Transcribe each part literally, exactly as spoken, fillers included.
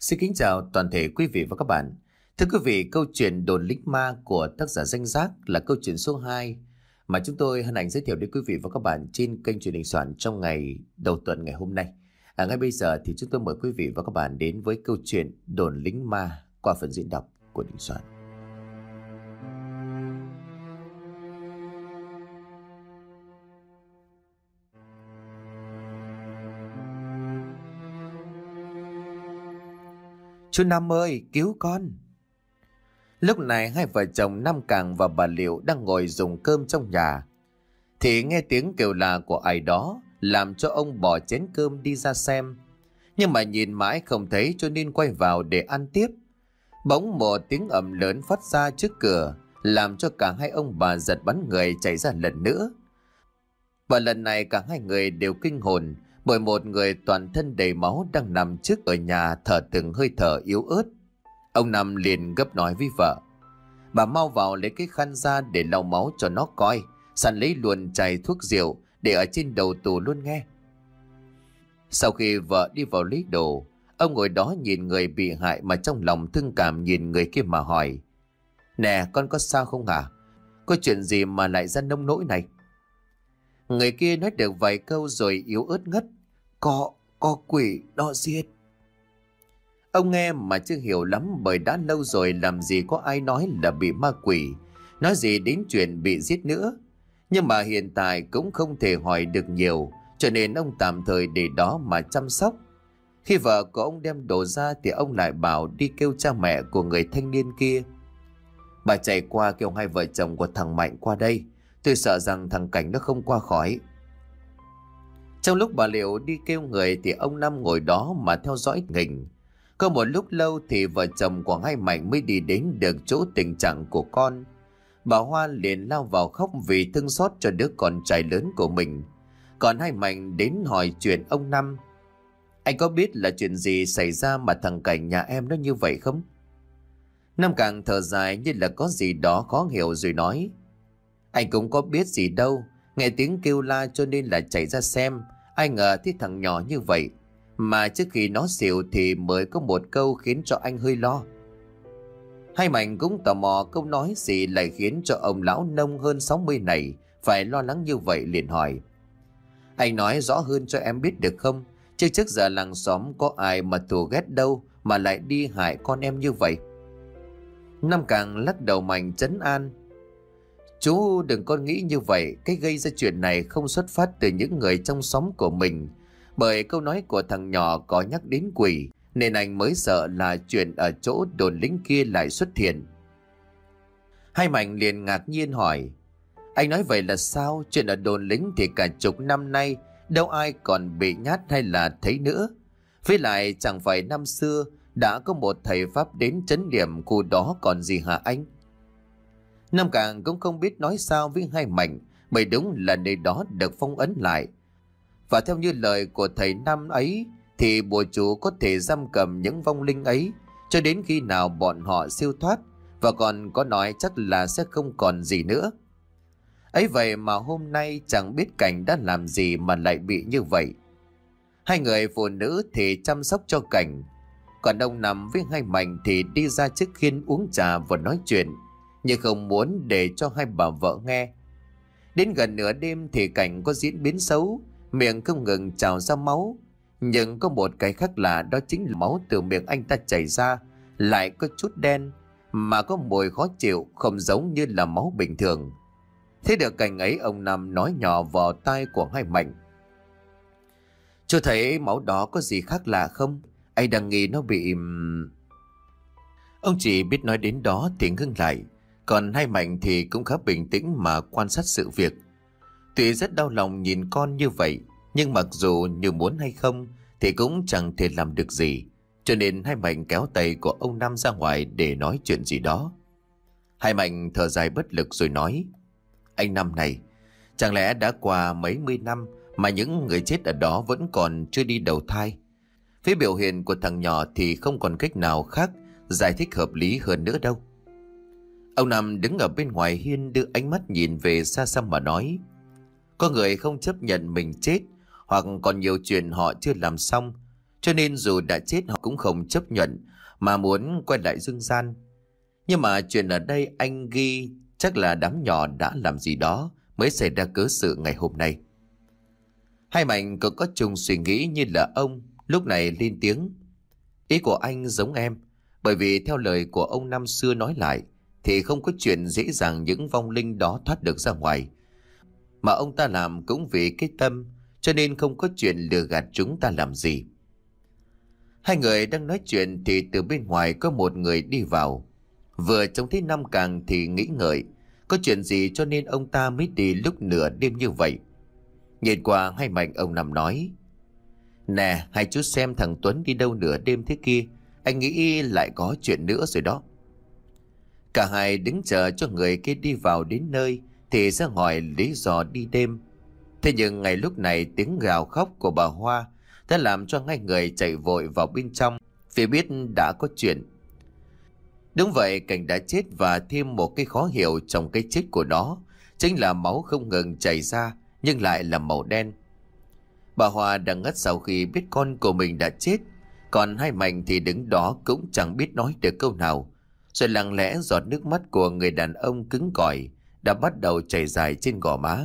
Xin kính chào toàn thể quý vị và các bạn. Thưa quý vị, câu chuyện Đồn Lính Ma của tác giả Danh Giác là câu chuyện số hai mà chúng tôi hân hạnh giới thiệu đến quý vị và các bạn trên kênh truyền hình Soạn trong ngày đầu tuần ngày hôm nay. À, ngay bây giờ thì chúng tôi mời quý vị và các bạn đến với câu chuyện Đồn Lính Ma qua phần diễn đọc của Đình Soạn. Chú Năm ơi, cứu con! Lúc này hai vợ chồng Năm Càng và bà Liệu đang ngồi dùng cơm trong nhà, thì nghe tiếng kêu la của ai đó làm cho ông bỏ chén cơm đi ra xem. Nhưng mà nhìn mãi không thấy cho nên quay vào để ăn tiếp. Bỗng một tiếng ầm lớn phát ra trước cửa, làm cho cả hai ông bà giật bắn người chạy ra lần nữa. Và lần này cả hai người đều kinh hồn, bởi một người toàn thân đầy máu đang nằm trước ở nhà thở từng hơi thở yếu ớt. Ông Năm liền gấp nói với vợ: "Bà mau vào lấy cái khăn ra để lau máu cho nó coi, sẵn lấy luôn chai thuốc rượu để ở trên đầu tủ luôn nghe." Sau khi vợ đi vào lấy đồ, ông ngồi đó nhìn người bị hại mà trong lòng thương cảm nhìn người kia mà hỏi: "Nè, con có sao không hả? Có chuyện gì mà lại ra nông nỗi này?" Người kia nói được vài câu rồi yếu ớt ngất: Có, có quỷ, nó giết." Ông nghe mà chưa hiểu lắm, bởi đã lâu rồi làm gì có ai nói là bị ma quỷ, nói gì đến chuyện bị giết nữa. Nhưng mà hiện tại cũng không thể hỏi được nhiều, cho nên ông tạm thời để đó mà chăm sóc. Khi vợ của ông đem đồ ra thì ông lại bảo đi kêu cha mẹ của người thanh niên kia. Bà chạy qua kêu hai vợ chồng của thằng Mạnh qua đây, tôi sợ rằng thằng Cảnh nó không qua khỏi. Trong lúc bà Liệu đi kêu người thì ông Năm ngồi đó mà theo dõi nghình. Có một lúc lâu thì vợ chồng của hai Mạnh mới đi đến được chỗ tình trạng của con. Bà Hoa liền lao vào khóc vì thương xót cho đứa con trai lớn của mình. Còn hai Mạnh đến hỏi chuyện ông Năm: "Anh có biết là chuyện gì xảy ra mà thằng Cảnh nhà em nó như vậy không?" Năm Càng thở dài như là có gì đó khó hiểu rồi nói: "Anh cũng có biết gì đâu, nghe tiếng kêu la cho nên là chạy ra xem. Ai ngờ thấy thằng nhỏ như vậy, mà trước khi nó xỉu thì mới có một câu khiến cho anh hơi lo." Hai Mạnh cũng tò mò câu nói gì lại khiến cho ông lão nông hơn sáu mươi này phải lo lắng như vậy, liền hỏi: "Anh nói rõ hơn cho em biết được không? Chứ trước giờ làng xóm có ai mà thù ghét đâu mà lại đi hại con em như vậy." Năm Càng lắc đầu Mạnh trấn an: "Chú đừng có nghĩ như vậy, cái gây ra chuyện này không xuất phát từ những người trong xóm của mình. Bởi câu nói của thằng nhỏ có nhắc đến quỷ, nên anh mới sợ là chuyện ở chỗ đồn lính kia lại xuất hiện." Hai Mạnh liền ngạc nhiên hỏi: "Anh nói vậy là sao? Chuyện ở đồn lính thì cả chục năm nay đâu ai còn bị nhát hay là thấy nữa. Với lại chẳng phải năm xưa đã có một thầy Pháp đến trấn điểm khu đó còn gì hả anh?" Năm Càng cũng không biết nói sao với hai Mạnh, bởi đúng là nơi đó được phong ấn lại. Và theo như lời của thầy Năm ấy thì bùa chú có thể giam cầm những vong linh ấy cho đến khi nào bọn họ siêu thoát, và còn có nói chắc là sẽ không còn gì nữa. Ấy vậy mà hôm nay chẳng biết Cảnh đã làm gì mà lại bị như vậy. Hai người phụ nữ thì chăm sóc cho Cảnh, còn ông Năm với hai Mạnh thì đi ra trước khiên uống trà và nói chuyện, nhưng không muốn để cho hai bà vợ nghe. Đến gần nửa đêm thì Cảnh có diễn biến xấu, miệng không ngừng trào ra máu. Nhưng có một cái khác lạ, đó chính là máu từ miệng anh ta chảy ra lại có chút đen, mà có mùi khó chịu, không giống như là máu bình thường. Thế được cảnh ấy, ông Năm nói nhỏ vào tai của hai Mạnh: "Chú thấy máu đó có gì khác lạ không? Anh đang nghi nó bị..." Ông chỉ biết nói đến đó thì ngưng lại. Còn hai Mạnh thì cũng khá bình tĩnh mà quan sát sự việc. Tuy rất đau lòng nhìn con như vậy, nhưng mặc dù như muốn hay không thì cũng chẳng thể làm được gì. Cho nên hai Mạnh kéo tay của ông Năm ra ngoài để nói chuyện gì đó. Hai Mạnh thở dài bất lực rồi nói: "Anh Năm này, chẳng lẽ đã qua mấy mươi năm mà những người chết ở đó vẫn còn chưa đi đầu thai? Với biểu hiện của thằng nhỏ thì không còn cách nào khác giải thích hợp lý hơn nữa đâu." Ông Năm đứng ở bên ngoài hiên đưa ánh mắt nhìn về xa xăm mà nói: "Có người không chấp nhận mình chết, hoặc còn nhiều chuyện họ chưa làm xong, cho nên dù đã chết họ cũng không chấp nhận mà muốn quay lại dương gian. Nhưng mà chuyện ở đây anh ghi chắc là đám nhỏ đã làm gì đó mới xảy ra cớ sự ngày hôm nay. Hai Mạnh cũng có chung suy nghĩ như là ông, lúc này lên tiếng. Ý của anh giống em, bởi vì theo lời của ông năm xưa nói lại thì không có chuyện dễ dàng những vong linh đó thoát được ra ngoài. Mà ông ta làm cũng vì cái tâm, cho nên không có chuyện lừa gạt chúng ta làm gì. Hai người đang nói chuyện thì từ bên ngoài có một người đi vào. Vừa trông thấy Năm Càng thì nghĩ ngợi, có chuyện gì cho nên ông ta mới đi lúc nửa đêm như vậy. Nhìn qua Hai Mạnh, ông Năm nói: Nè, hai chú xem thằng Tuấn đi đâu nửa đêm thế kia, anh nghĩ lại có chuyện nữa rồi đó. Cả hai đứng chờ cho người kia đi vào đến nơi thì sẽ hỏi lý do đi đêm. Thế nhưng ngay lúc này tiếng gào khóc của bà Hoa đã làm cho hai người chạy vội vào bên trong vì biết đã có chuyện. Đúng vậy, Cảnh đã chết và thêm một cái khó hiểu trong cái chết của nó chính là máu không ngừng chảy ra nhưng lại là màu đen. Bà Hoa đang ngất sau khi biết con của mình đã chết, còn Hai Mạnh thì đứng đó cũng chẳng biết nói được câu nào, rồi lặng lẽ giọt nước mắt của người đàn ông cứng cỏi đã bắt đầu chảy dài trên gò má.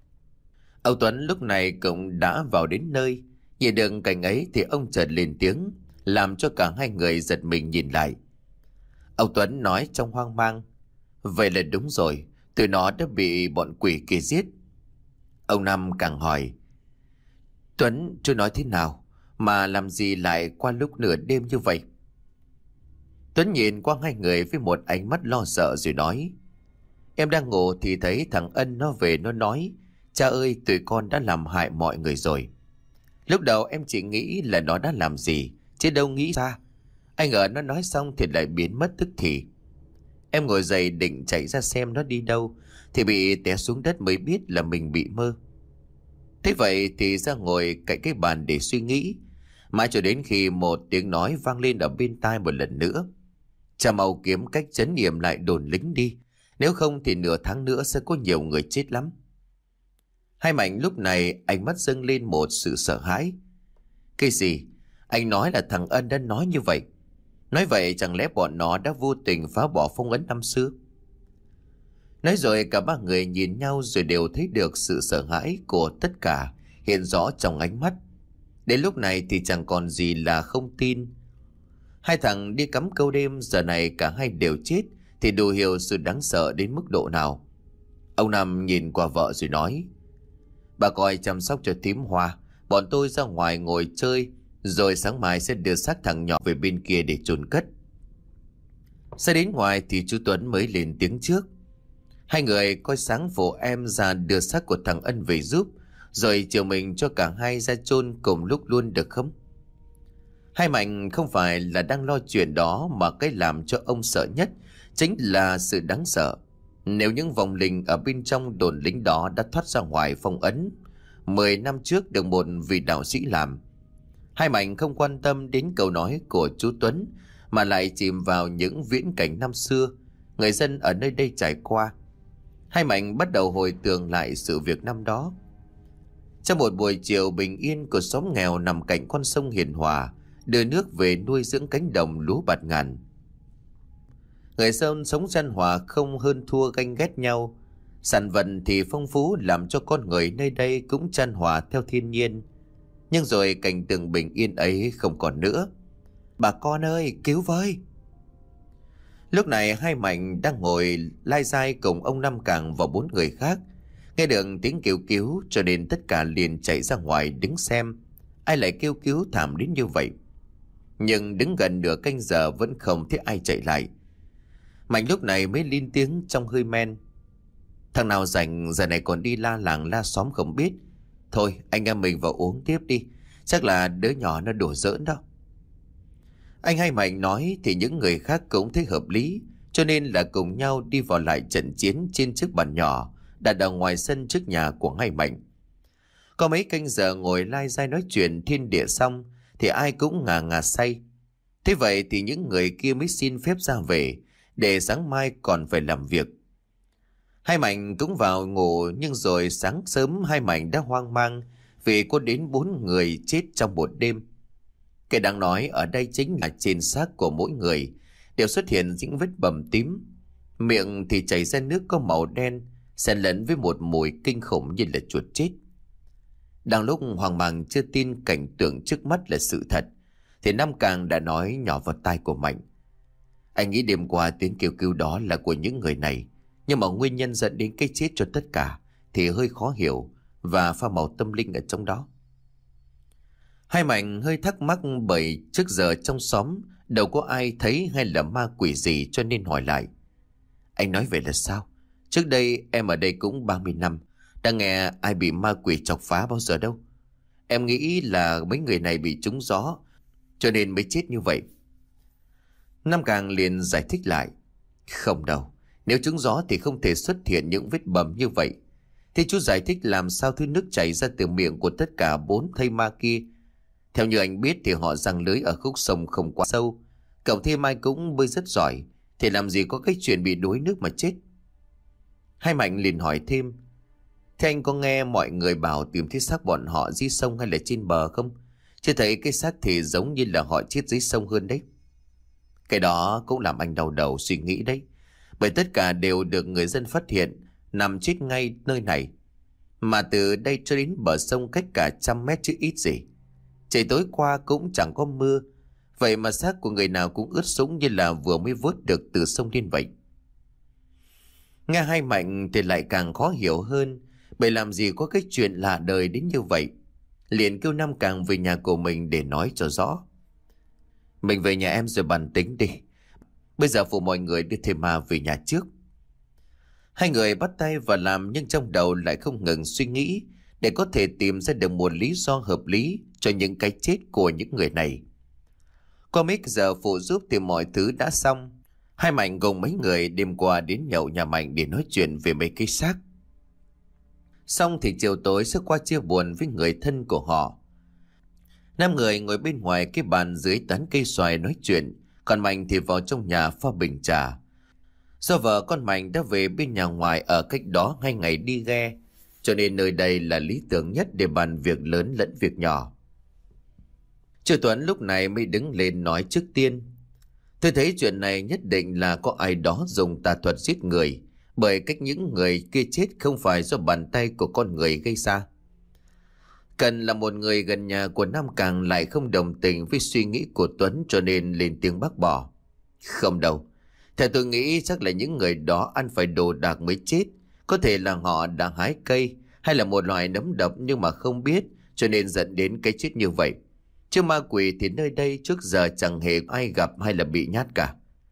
Ông Tuấn lúc này cũng đã vào đến nơi, nhìn được cảnh ấy thì ông chợt lên tiếng, làm cho cả hai người giật mình nhìn lại. Ông Tuấn nói trong hoang mang: Vậy là đúng rồi, tụi nó đã bị bọn quỷ kia giết. Ông Năm càng hỏi: Tuấn, chú nói thế nào mà làm gì lại qua lúc nửa đêm như vậy? Tuấn nhìn qua hai người với một ánh mắt lo sợ rồi nói: Em đang ngủ thì thấy thằng Ân nó về, nó nói: Cha ơi, tụi con đã làm hại mọi người rồi. Lúc đầu em chỉ nghĩ là nó đã làm gì, chứ đâu nghĩ ra. Anh ngờ nó nói xong thì lại biến mất tức thì. Em ngồi dậy định chạy ra xem nó đi đâu thì bị té xuống đất mới biết là mình bị mơ. Thế vậy thì ra ngồi cạnh cái bàn để suy nghĩ, mãi cho đến khi một tiếng nói vang lên ở bên tai một lần nữa: Cha mau kiếm cách trấn yểm lại đồn lính đi, nếu không thì nửa tháng nữa sẽ có nhiều người chết lắm. Hai Mạnh lúc này ánh mắt dâng lên một sự sợ hãi. Cái gì? Anh nói là thằng Ân đã nói như vậy? Nói vậy chẳng lẽ bọn nó đã vô tình phá bỏ phong ấn năm xưa? Nói rồi cả ba người nhìn nhau rồi đều thấy được sự sợ hãi của tất cả hiện rõ trong ánh mắt. Đến lúc này thì chẳng còn gì là không tin. Hai thằng đi cắm câu đêm giờ này cả hai đều chết thì đủ hiểu sự đáng sợ đến mức độ nào. Ông Năm nhìn qua vợ rồi nói: Bà coi chăm sóc cho thím Hoa, bọn tôi ra ngoài ngồi chơi, rồi sáng mai sẽ đưa xác thằng nhỏ về bên kia để chôn cất. Sẽ đến ngoài thì chú Tuấn mới lên tiếng trước: Hai người coi sáng phụ em ra đưa xác của thằng Ân về giúp, rồi chiều mình cho cả hai ra chôn cùng lúc luôn được không? Hai Mạnh không phải là đang lo chuyện đó, mà cái làm cho ông sợ nhất chính là sự đáng sợ. Nếu những vong linh ở bên trong đồn lính đó đã thoát ra ngoài phong ấn mười năm trước được một vị đạo sĩ làm. Hai Mạnh không quan tâm đến câu nói của chú Tuấn, mà lại chìm vào những viễn cảnh năm xưa người dân ở nơi đây trải qua. Hai Mạnh bắt đầu hồi tưởng lại sự việc năm đó. Trong một buổi chiều bình yên của xóm nghèo nằm cạnh con sông hiền hòa, đưa nước về nuôi dưỡng cánh đồng lúa bạt ngàn. Người dân sống chan hòa, không hơn thua ganh ghét nhau. Sản vật thì phong phú làm cho con người nơi đây cũng chan hòa theo thiên nhiên. Nhưng rồi cảnh tượng bình yên ấy không còn nữa. Bà con ơi, cứu với! Lúc này Hai Mạnh đang ngồi lai dai cùng ông Năm Càng và bốn người khác. Nghe được tiếng kêu cứu cho nên tất cả liền chạy ra ngoài đứng xem ai lại kêu cứu thảm đến như vậy. Nhưng đứng gần nửa canh giờ vẫn không thấy ai chạy lại. Mạnh lúc này mới lên tiếng trong hơi men: Thằng nào rảnh giờ này còn đi la làng la xóm không biết. Thôi anh em mình vào uống tiếp đi, chắc là đứa nhỏ nó đùa giỡn đó. Anh Hai Mạnh nói thì những người khác cũng thấy hợp lý, cho nên là cùng nhau đi vào lại trận chiến trên chiếc bàn nhỏ đặt ở ngoài sân trước nhà của Hai Mạnh. Có mấy canh giờ ngồi lai dai nói chuyện thiên địa xong thì ai cũng ngà ngà say. Thế vậy thì những người kia mới xin phép ra về, để sáng mai còn phải làm việc. Hai Mạnh cũng vào ngủ, nhưng rồi sáng sớm Hai Mạnh đã hoang mang vì có đến bốn người chết trong một đêm. Cái đáng nói ở đây chính là trên xác của mỗi người đều xuất hiện những vết bầm tím. Miệng thì chảy ra nước có màu đen, xen lẫn với một mùi kinh khủng như là chuột chết. Đang lúc hoang mang chưa tin cảnh tượng trước mắt là sự thật, thì Nam Càng đã nói nhỏ vào tai của Mạnh. Anh nghĩ đêm qua tiếng kêu cứu đó là của những người này, nhưng mà nguyên nhân dẫn đến cái chết cho tất cả thì hơi khó hiểu và pha màu tâm linh ở trong đó. Hai Mạnh hơi thắc mắc bởi trước giờ trong xóm đâu có ai thấy hay là ma quỷ gì, cho nên hỏi lại. Anh nói vậy là sao? Trước đây em ở đây cũng ba mươi năm, đã nghe ai bị ma quỷ chọc phá bao giờ đâu. Em nghĩ là mấy người này bị trúng gió, cho nên mới chết như vậy. Nam Càng liền giải thích lại. Không đâu, nếu trúng gió thì không thể xuất hiện những vết bầm như vậy. Thế chú giải thích làm sao thứ nước chảy ra từ miệng của tất cả bốn thây ma kia. Theo như anh biết thì họ giăng lưới ở khúc sông không quá sâu. Cậu thêm ai cũng bơi rất giỏi, thì làm gì có cái chuyện bị đuối nước mà chết. Hai Mạnh liền hỏi thêm. Thế anh có nghe mọi người bảo tìm thấy xác bọn họ dưới sông hay là trên bờ không? Chứ thấy cái xác thì giống như là họ chết dưới sông hơn đấy. Cái đó cũng làm anh đau đầu suy nghĩ đấy. Bởi tất cả đều được người dân phát hiện nằm chết ngay nơi này. Mà từ đây cho đến bờ sông cách cả trăm mét chứ ít gì. Trời tối qua cũng chẳng có mưa, vậy mà xác của người nào cũng ướt sũng như là vừa mới vớt được từ sông lên vậy. Nghe Hai Mạnh thì lại càng khó hiểu hơn, bởi làm gì có cái chuyện lạ đời đến như vậy. Liền kêu Nam Càng về nhà của mình để nói cho rõ. Mình về nhà em rồi bàn tính đi. Bây giờ phụ mọi người đưa thầy ma về nhà trước. Hai người bắt tay vào làm, nhưng trong đầu lại không ngừng suy nghĩ để có thể tìm ra được một lý do hợp lý cho những cái chết của những người này. Qua mấy giờ phụ giúp thì mọi thứ đã xong. Hai Mạnh cùng mấy người đêm qua đến nhậu nhà Mạnh để nói chuyện về mấy cái xác. Xong thì chiều tối sẽ qua chia buồn với người thân của họ. Năm người ngồi bên ngoài cái bàn dưới tán cây xoài nói chuyện, còn Mạnh thì vào trong nhà pha bình trà. Do vợ con Mạnh đã về bên nhà ngoài ở cách đó hai ngày đi ghe, cho nên nơi đây là lý tưởng nhất để bàn việc lớn lẫn việc nhỏ. Triệu Tuấn lúc này mới đứng lên nói trước tiên. Tôi thấy chuyện này nhất định là có ai đó dùng tà thuật giết người, bởi cách những người kia chết không phải do bàn tay của con người gây ra. Cần là một người gần nhà của Nam Càng lại không đồng tình với suy nghĩ của Tuấn, cho nên lên tiếng bác bỏ. Không đâu, theo tôi nghĩ chắc là những người đó ăn phải đồ đạc mới chết. Có thể là họ đã hái cây hay là một loại nấm độc nhưng mà không biết, cho nên dẫn đến cái chết như vậy. Chứ ma quỷ thì nơi đây trước giờ chẳng hề ai gặp hay là bị nhát cả.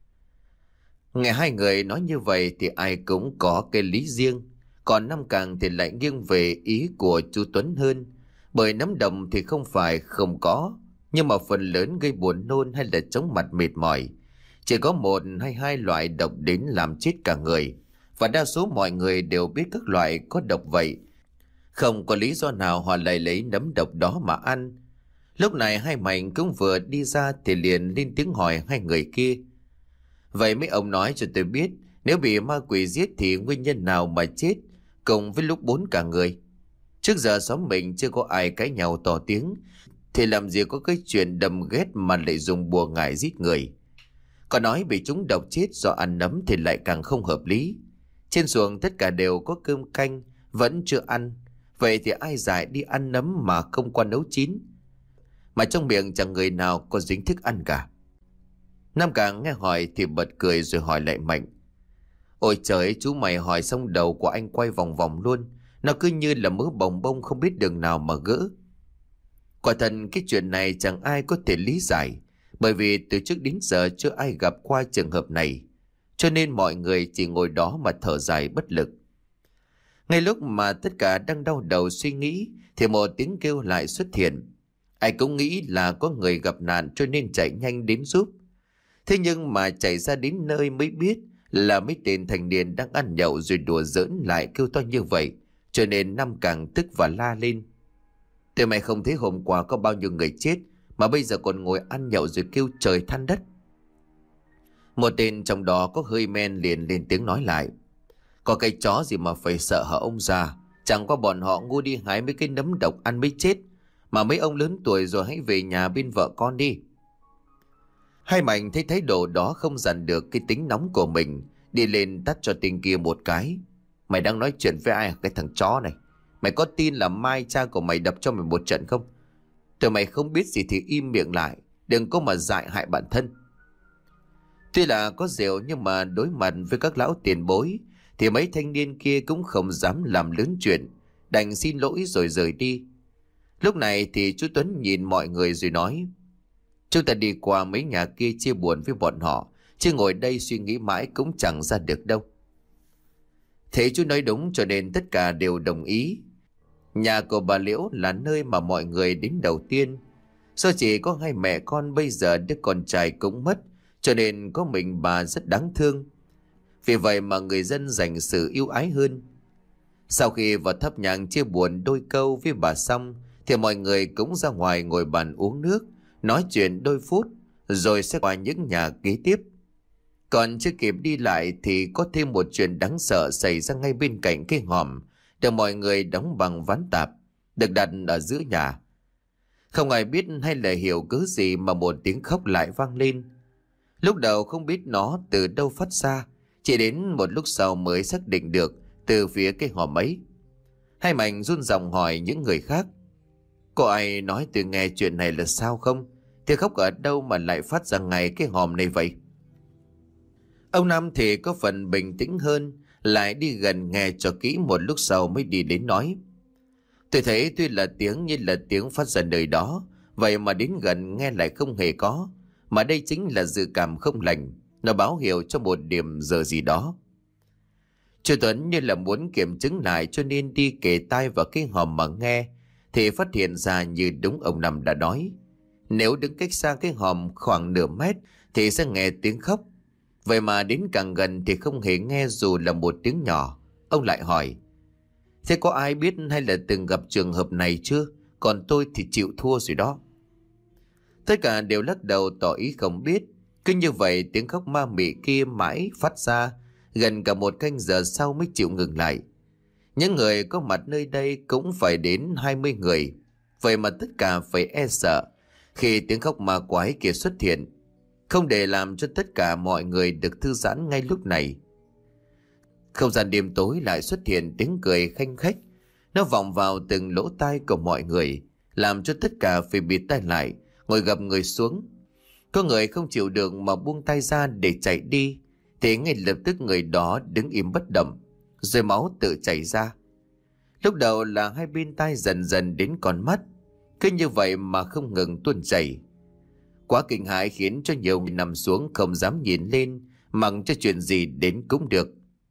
Nghe hai người nói như vậy thì ai cũng có cái lý riêng. Còn Nam Càng thì lại nghiêng về ý của chú Tuấn hơn. Bởi nấm đồng thì không phải không có, nhưng mà phần lớn gây buồn nôn hay là chóng mặt mệt mỏi. Chỉ có một hay hai loại độc đến làm chết cả người. Và đa số mọi người đều biết các loại có độc vậy. Không có lý do nào họ lại lấy nấm độc đó mà ăn. Lúc này Hai Mạnh cũng vừa đi ra thì liền lên tiếng hỏi hai người kia. Vậy mấy ông nói cho tôi biết, nếu bị ma quỷ giết thì nguyên nhân nào mà chết, cùng với lúc bốn cả người. Trước giờ xóm mình chưa có ai cãi nhau to tiếng, thì làm gì có cái chuyện đầm ghét mà lại dùng bùa ngải giết người. Còn nói bị chúng độc chết do ăn nấm thì lại càng không hợp lý. Trên xuồng tất cả đều có cơm canh, vẫn chưa ăn. Vậy thì ai dại đi ăn nấm mà không qua nấu chín? Mà trong miệng chẳng người nào có dính thức ăn cả. Nam Càng nghe hỏi thì bật cười rồi hỏi lại Mạnh. Ôi trời, chú mày hỏi xong đầu của anh quay vòng vòng luôn. Nó cứ như là mớ bồng bông không biết đường nào mà gỡ. Quả thật cái chuyện này chẳng ai có thể lý giải, bởi vì từ trước đến giờ chưa ai gặp qua trường hợp này. Cho nên mọi người chỉ ngồi đó mà thở dài bất lực. Ngay lúc mà tất cả đang đau đầu suy nghĩ thì một tiếng kêu lại xuất hiện. Ai cũng nghĩ là có người gặp nạn cho nên chạy nhanh đến giúp. Thế nhưng mà chạy ra đến nơi mới biết là mấy tên thành niên đang ăn nhậu rồi đùa giỡn lại kêu to như vậy. Cho nên Nam Càng tức và la lên. Tụi mày không thấy hôm qua có bao nhiêu người chết mà bây giờ còn ngồi ăn nhậu rồi kêu trời than đất. Một tên trong đó có hơi men liền lên tiếng nói lại. Có cái chó gì mà phải sợ hả ông già? Chẳng qua bọn họ ngu đi hái mấy cái nấm độc ăn mới chết. Mà mấy ông lớn tuổi rồi hãy về nhà bên vợ con đi. Hai Mạnh thấy thái độ đó không dằn được cái tính nóng của mình, đi lên tát cho tên kia một cái. Mày đang nói chuyện với ai cái thằng chó này? Mày có tin là mai cha của mày đập cho mày một trận không? Tụi mày không biết gì thì im miệng lại, đừng có mà dại hại bản thân. Tuy là có rượu nhưng mà đối mặt với các lão tiền bối thì mấy thanh niên kia cũng không dám làm lớn chuyện, đành xin lỗi rồi rời đi. Lúc này thì chú Tuấn nhìn mọi người rồi nói: Chúng ta đi qua mấy nhà kia chia buồn với bọn họ, chứ ngồi đây suy nghĩ mãi cũng chẳng ra được đâu. Thế chú nói đúng, cho nên tất cả đều đồng ý. Nhà của bà Liễu là nơi mà mọi người đến đầu tiên. Do chỉ có hai mẹ con, bây giờ đứa con trai cũng mất, cho nên có mình bà rất đáng thương. Vì vậy mà người dân dành sự yêu ái hơn. Sau khi vào thắp nhang chia buồn đôi câu với bà xong, thì mọi người cũng ra ngoài ngồi bàn uống nước, nói chuyện đôi phút, rồi sẽ qua những nhà kế tiếp. Còn chưa kịp đi lại thì có thêm một chuyện đáng sợ xảy ra ngay bên cạnh cái hòm được mọi người đóng bằng ván tạp, được đặt ở giữa nhà. Không ai biết hay là hiểu cớ gì mà một tiếng khóc lại vang lên. Lúc đầu không biết nó từ đâu phát ra, chỉ đến một lúc sau mới xác định được từ phía cái hòm ấy. Hai Mạnh run giọng hỏi những người khác: Có ai nói tôi nghe chuyện này là sao không? Tiếng khóc ở đâu mà lại phát ra ngay cái hòm này vậy? Ông Năm thì có phần bình tĩnh hơn, lại đi gần nghe cho kỹ, một lúc sau mới đi đến nói: Tôi thấy tuy là tiếng như là tiếng phát ra nơi đó, vậy mà đến gần nghe lại không hề có. Mà đây chính là dự cảm không lành, nó báo hiệu cho một điểm giờ gì đó. Chú Tuấn như là muốn kiểm chứng lại, cho nên đi kề tai vào cái hòm mà nghe, thì phát hiện ra như đúng ông Năm đã nói. Nếu đứng cách xa cái hòm khoảng nửa mét thì sẽ nghe tiếng khóc. Vậy mà đến càng gần thì không hề nghe dù là một tiếng nhỏ. Ông lại hỏi: Thế có ai biết hay là từng gặp trường hợp này chưa? Còn tôi thì chịu thua rồi đó. Tất cả đều lắc đầu tỏ ý không biết. Cứ như vậy tiếng khóc ma mị kia mãi phát ra, gần cả một canh giờ sau mới chịu ngừng lại. Những người có mặt nơi đây cũng phải đến hai mươi người. Vậy mà tất cả phải e sợ khi tiếng khóc ma quái kia xuất hiện, không để làm cho tất cả mọi người được thư giãn ngay lúc này. Không gian đêm tối lại xuất hiện tiếng cười khanh khách. Nó vọng vào từng lỗ tai của mọi người, làm cho tất cả phải bịt tai lại, ngồi gập người xuống. Có người không chịu được mà buông tay ra để chạy đi, thì ngay lập tức người đó đứng im bất động, rồi máu tự chảy ra. Lúc đầu là hai bên tai, dần dần đến con mắt, cứ như vậy mà không ngừng tuôn chảy. Quá kinh hãi khiến cho nhiều người nằm xuống không dám nhìn lên, mặc cho chuyện gì đến cũng được.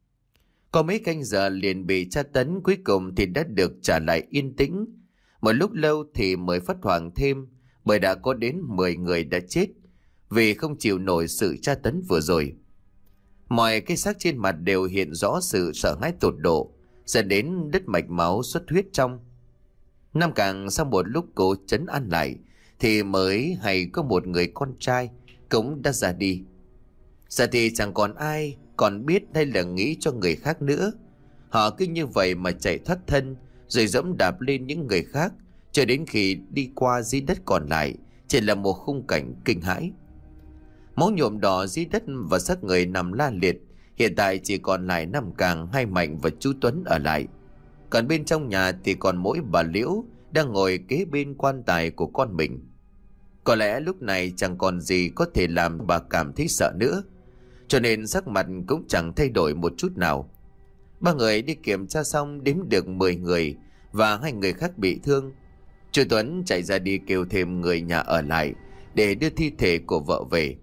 Có mấy canh giờ liền bị tra tấn, cuối cùng thì đã được trả lại yên tĩnh. Một lúc lâu thì mới phát hoảng thêm, bởi đã có đến mười người đã chết vì không chịu nổi sự tra tấn vừa rồi. Mọi cái xác trên mặt đều hiện rõ sự sợ hãi tột độ, dẫn đến đứt mạch máu, xuất huyết trong. Nam Càng sau một lúc cố trấn an lại thì mới hay có một người con trai cũng đã ra đi. Giờ thì chẳng còn ai còn biết hay là nghĩ cho người khác nữa. Họ cứ như vậy mà chạy thoát thân, rồi dẫm đạp lên những người khác, cho đến khi đi qua dưới đất còn lại chỉ là một khung cảnh kinh hãi. Máu nhuộm đỏ dưới đất và xác người nằm la liệt. Hiện tại chỉ còn lại Nam Càng, Hai Mạnh và chú Tuấn ở lại. Còn bên trong nhà thì còn mỗi bà Liễu đang ngồi kế bên quan tài của con mình. Có lẽ lúc này chẳng còn gì có thể làm bà cảm thấy sợ nữa, cho nên sắc mặt cũng chẳng thay đổi một chút nào. Ba người đi kiểm tra xong đếm được mười người và hai người khác bị thương. Chú Tuấn chạy ra đi kêu thêm người nhà ở lại để đưa thi thể của vợ về.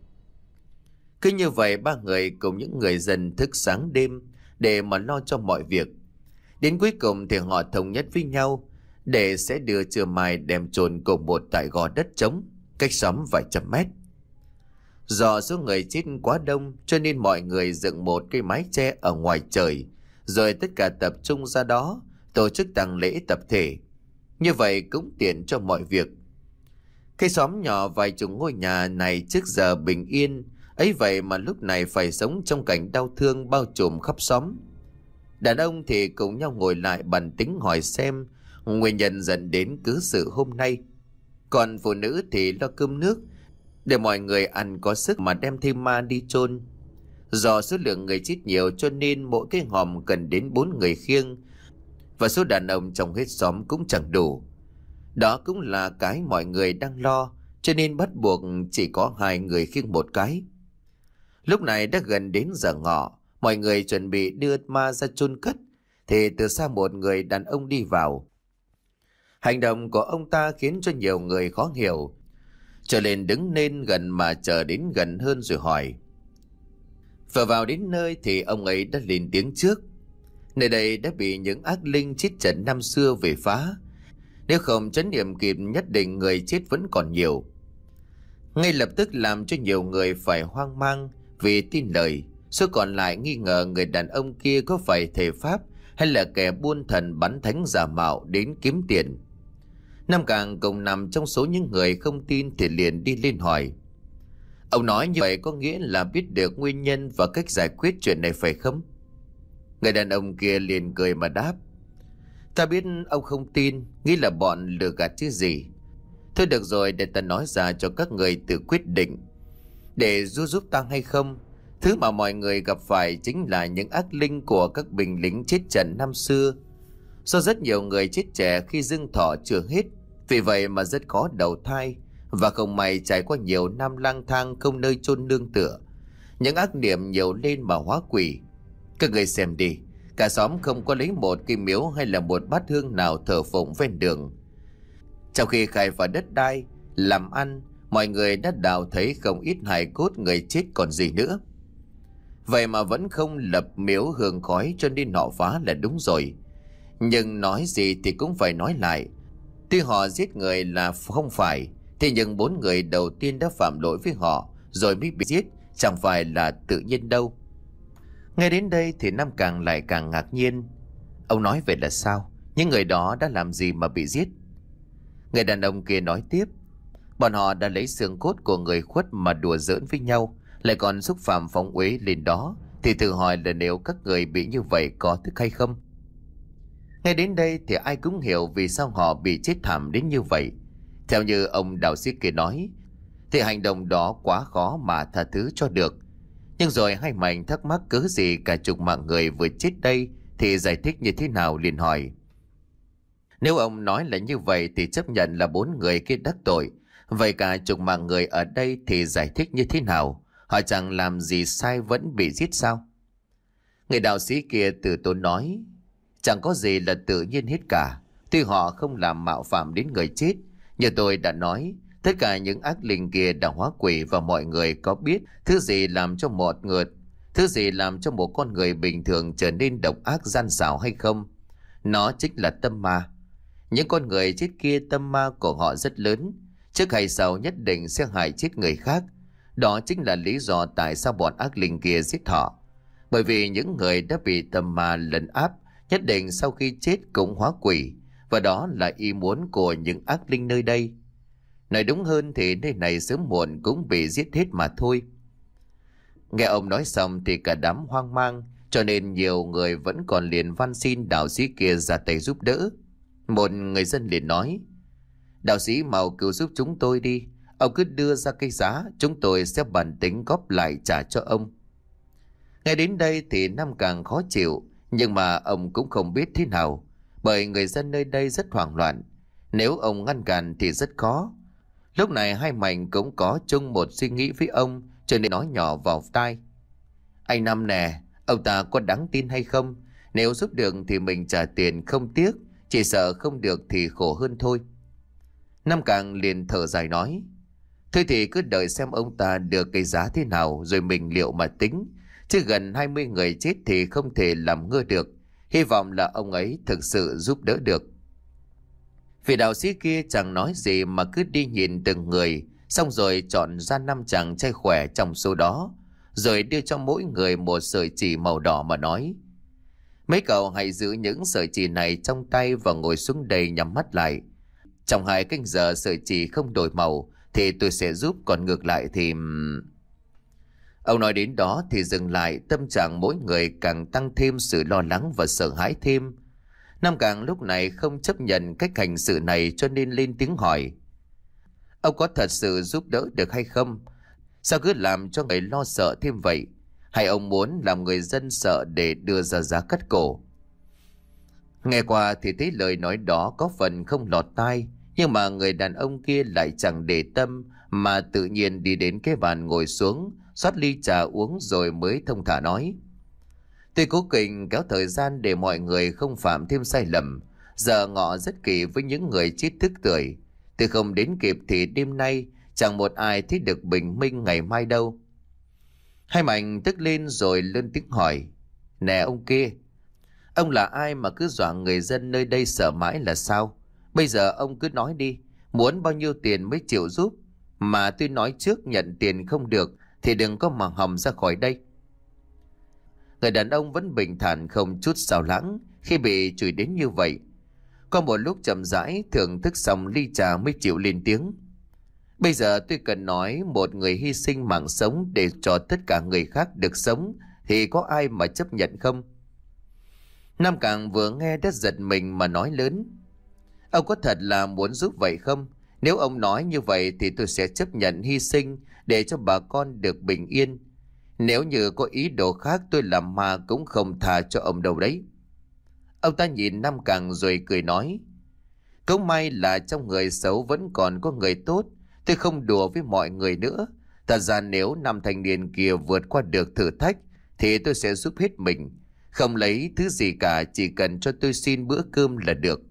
Cứ như vậy ba người cùng những người dân thức sáng đêm để mà lo cho mọi việc. Đến cuối cùng thì họ thống nhất với nhau để sẽ đưa trưa mai đem chôn cùng một tại gò đất trống cách xóm vài trăm mét. Do số người chết quá đông cho nên mọi người dựng một cây mái che ở ngoài trời, rồi tất cả tập trung ra đó tổ chức tang lễ tập thể. Như vậy cũng tiện cho mọi việc. Cây xóm nhỏ vài chục ngôi nhà này trước giờ bình yên, ấy vậy mà lúc này phải sống trong cảnh đau thương bao trùm khắp xóm. Đàn ông thì cùng nhau ngồi lại bàn tính hỏi xem nguyên nhân dẫn đến cớ sự hôm nay. Còn phụ nữ thì lo cơm nước để mọi người ăn có sức mà đem thêm ma đi chôn. Do số lượng người chết nhiều cho nên mỗi cái hòm cần đến bốn người khiêng, và số đàn ông trong hết xóm cũng chẳng đủ. Đó cũng là cái mọi người đang lo, cho nên bắt buộc chỉ có hai người khiêng một cái. Lúc này đã gần đến giờ ngọ, mọi người chuẩn bị đưa ma ra chôn cất, thì từ xa một người đàn ông đi vào. Hành động của ông ta khiến cho nhiều người khó hiểu, trở nên đứng lên gần mà chờ đến gần hơn rồi hỏi. Vừa vào đến nơi thì ông ấy đã lên tiếng trước. Nơi đây đã bị những ác linh chết trận năm xưa về phá. Nếu không trấn yểm kịp, nhất định người chết vẫn còn nhiều. Ngay lập tức làm cho nhiều người phải hoang mang vì tin lời. Số còn lại nghi ngờ người đàn ông kia có phải thầy pháp hay là kẻ buôn thần bắn thánh giả mạo đến kiếm tiền. Nam Càng cũng nằm trong số những người không tin thì liền đi lên hỏi. Ông nói như vậy có nghĩa là biết được nguyên nhân và cách giải quyết chuyện này phải không? Người đàn ông kia liền cười mà đáp. Ta biết ông không tin, nghĩ là bọn lừa gạt chứ gì. Thôi được rồi, để ta nói ra cho các người tự quyết định. Để giúp giúp ta hay không, thứ mà mọi người gặp phải chính là những ác linh của các binh lính chết trận năm xưa. Do rất nhiều người chết trẻ khi dương thọ chưa hết, vì vậy mà rất khó đầu thai, và không may trải qua nhiều năm lang thang không nơi chôn nương tựa. Những ác niệm nhiều lên mà hóa quỷ. Các người xem đi, cả xóm không có lấy một cây miếu hay là một bát hương nào thờ phụng ven đường. Trong khi khai phá đất đai, làm ăn, mọi người đã đào thấy không ít hài cốt người chết còn gì nữa. Vậy mà vẫn không lập miếu hương khói, cho nên họ phá là đúng rồi. Nhưng nói gì thì cũng phải nói lại. Tuy họ giết người là không phải, thì nhưng bốn người đầu tiên đã phạm lỗi với họ rồi mới bị giết, chẳng phải là tự nhiên đâu. Nghe đến đây thì Nam Càng lại càng ngạc nhiên. Ông nói vậy là sao? Những người đó đã làm gì mà bị giết? Người đàn ông kia nói tiếp. Bọn họ đã lấy xương cốt của người khuất mà đùa giỡn với nhau, lại còn xúc phạm phóng uế lên đó, thì tự hỏi là nếu các người bị như vậy có thức hay không? Nghe đến đây thì ai cũng hiểu vì sao họ bị chết thảm đến như vậy. Theo như ông đạo sĩ kia nói, thì hành động đó quá khó mà tha thứ cho được. Nhưng rồi hai Mạnh thắc mắc cớ gì cả chục mạng người vừa chết đây thì giải thích như thế nào, liền hỏi. Nếu ông nói là như vậy thì chấp nhận là bốn người kia đắc tội. Vậy cả chục mạng người ở đây thì giải thích như thế nào? Họ chẳng làm gì sai vẫn bị giết sao? Người đạo sĩ kia từ tốn nói. Chẳng có gì là tự nhiên hết cả. Tuy họ không làm mạo phạm đến người chết, như tôi đã nói, tất cả những ác linh kia đã hóa quỷ, và mọi người có biết thứ gì làm cho một người, thứ gì làm cho một con người bình thường trở nên độc ác gian xảo hay không? Nó chính là tâm ma. Những con người chết kia tâm ma của họ rất lớn, trước hay sau nhất định sẽ hại chết người khác. Đó chính là lý do tại sao bọn ác linh kia giết họ. Bởi vì những người đã bị tâm ma lấn áp nhất định sau khi chết cũng hóa quỷ, và đó là ý muốn của những ác linh nơi đây. Nói đúng hơn thì nơi này sớm muộn cũng bị giết hết mà thôi. Nghe ông nói xong thì cả đám hoang mang, cho nên nhiều người vẫn còn liền van xin đạo sĩ kia ra tay giúp đỡ. Một người dân liền nói, đạo sĩ mau cứu giúp chúng tôi đi. Ông cứ đưa ra cái giá, chúng tôi sẽ bàn tính góp lại trả cho ông. Nghe đến đây thì Nam càng khó chịu, nhưng mà ông cũng không biết thế nào, bởi người dân nơi đây rất hoảng loạn. Nếu ông ngăn cản thì rất khó. Lúc này hai Mạnh cũng có chung một suy nghĩ với ông, cho nên nói nhỏ vào tai. Anh Năm nè, ông ta có đáng tin hay không? Nếu giúp được thì mình trả tiền không tiếc, chỉ sợ không được thì khổ hơn thôi. Nam Càng liền thở dài nói, thôi thì cứ đợi xem ông ta đưa cái giá thế nào rồi mình liệu mà tính. Chứ gần hai mươi người chết thì không thể làm ngơ được. Hy vọng là ông ấy thực sự giúp đỡ được. Vị đạo sĩ kia chẳng nói gì mà cứ đi nhìn từng người, xong rồi chọn ra năm chàng trai khỏe trong số đó, rồi đưa cho mỗi người một sợi chỉ màu đỏ mà nói, mấy cậu hãy giữ những sợi chỉ này trong tay và ngồi xuống đây nhắm mắt lại. Trong hai canh giờ sợi chỉ không đổi màu thì tôi sẽ giúp, còn ngược lại thì... Ông nói đến đó thì dừng lại, tâm trạng mỗi người càng tăng thêm sự lo lắng và sợ hãi thêm. Nam Càng lúc này không chấp nhận cách hành xử này, cho nên lên tiếng hỏi, Ông có thật sự giúp đỡ được hay không? Sao cứ làm cho người lo sợ thêm vậy? Hay ông muốn làm người dân sợ để đưa ra giá cắt cổ? Nghe qua thì thấy lời nói đó có phần không lọt tai, nhưng mà người đàn ông kia lại chẳng để tâm mà tự nhiên đi đến cái bàn ngồi xuống, rót ly trà uống rồi mới thông thả nói. Tôi cố tình kéo thời gian để mọi người không phạm thêm sai lầm. Giờ ngọ rất kỳ với những người chết thức tuổi. Tôi không đến kịp thì đêm nay chẳng một ai thấy được bình minh ngày mai đâu. Hai Mạnh tức lên rồi lên tiếng hỏi. Nè ông kia, ông là ai mà cứ dọa người dân nơi đây sợ mãi là sao? Bây giờ ông cứ nói đi, muốn bao nhiêu tiền mới chịu giúp? Mà tôi nói trước nhận tiền không được thì đừng có mà hòng ra khỏi đây. Người đàn ông vẫn bình thản không chút xao lãng khi bị chửi đến như vậy. Qua một lúc chậm rãi thưởng thức xong ly trà mới chịu lên tiếng. Bây giờ tôi cần nói, một người hy sinh mạng sống để cho tất cả người khác được sống thì có ai mà chấp nhận không? Nam Càng vừa nghe đã giật mình mà nói lớn. Ông có thật là muốn giúp vậy không? Nếu ông nói như vậy thì tôi sẽ chấp nhận hy sinh để cho bà con được bình yên. Nếu như có ý đồ khác tôi làm ma cũng không tha cho ông đâu đấy. Ông ta nhìn Nam Càng rồi cười nói. Cũng may là trong người xấu vẫn còn có người tốt. Tôi không đùa với mọi người nữa. Thật ra nếu năm thanh niên kia vượt qua được thử thách thì tôi sẽ giúp hết mình. Không lấy thứ gì cả, chỉ cần cho tôi xin bữa cơm là được.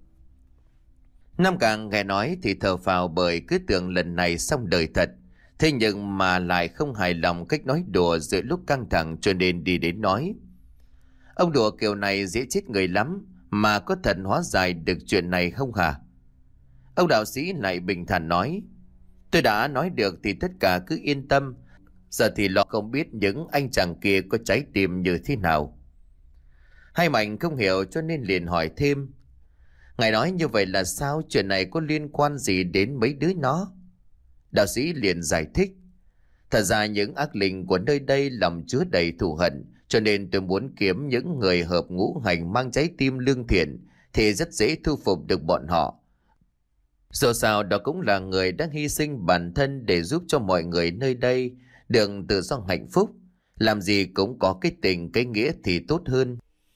Nam Càng nghe nói thì thở phào, bởi cứ tưởng lần này xong đời thật. Thế nhưng mà lại không hài lòng cách nói đùa giữa lúc căng thẳng, cho nên đi đến nói. Ông đùa kiểu này dễ chết người lắm, mà có thật hóa giải được chuyện này không hả? Ông đạo sĩ lại bình thản nói. Tôi đã nói được thì tất cả cứ yên tâm. Giờ thì lo không biết những anh chàng kia có trái tim như thế nào. Hai Mạnh không hiểu cho nên liền hỏi thêm. Ngài nói như vậy là sao? Chuyện này có liên quan gì đến mấy đứa nó? Đạo sĩ liền giải thích. Thật ra những ác linh của nơi đây lòng chứa đầy thù hận, cho nên tôi muốn kiếm những người hợp ngũ hành mang trái tim lương thiện thì rất dễ thu phục được bọn họ. Dù sao đó cũng là người đang hy sinh bản thân để giúp cho mọi người nơi đây được tự do hạnh phúc. Làm gì cũng có cái tình cái nghĩa thì tốt hơn.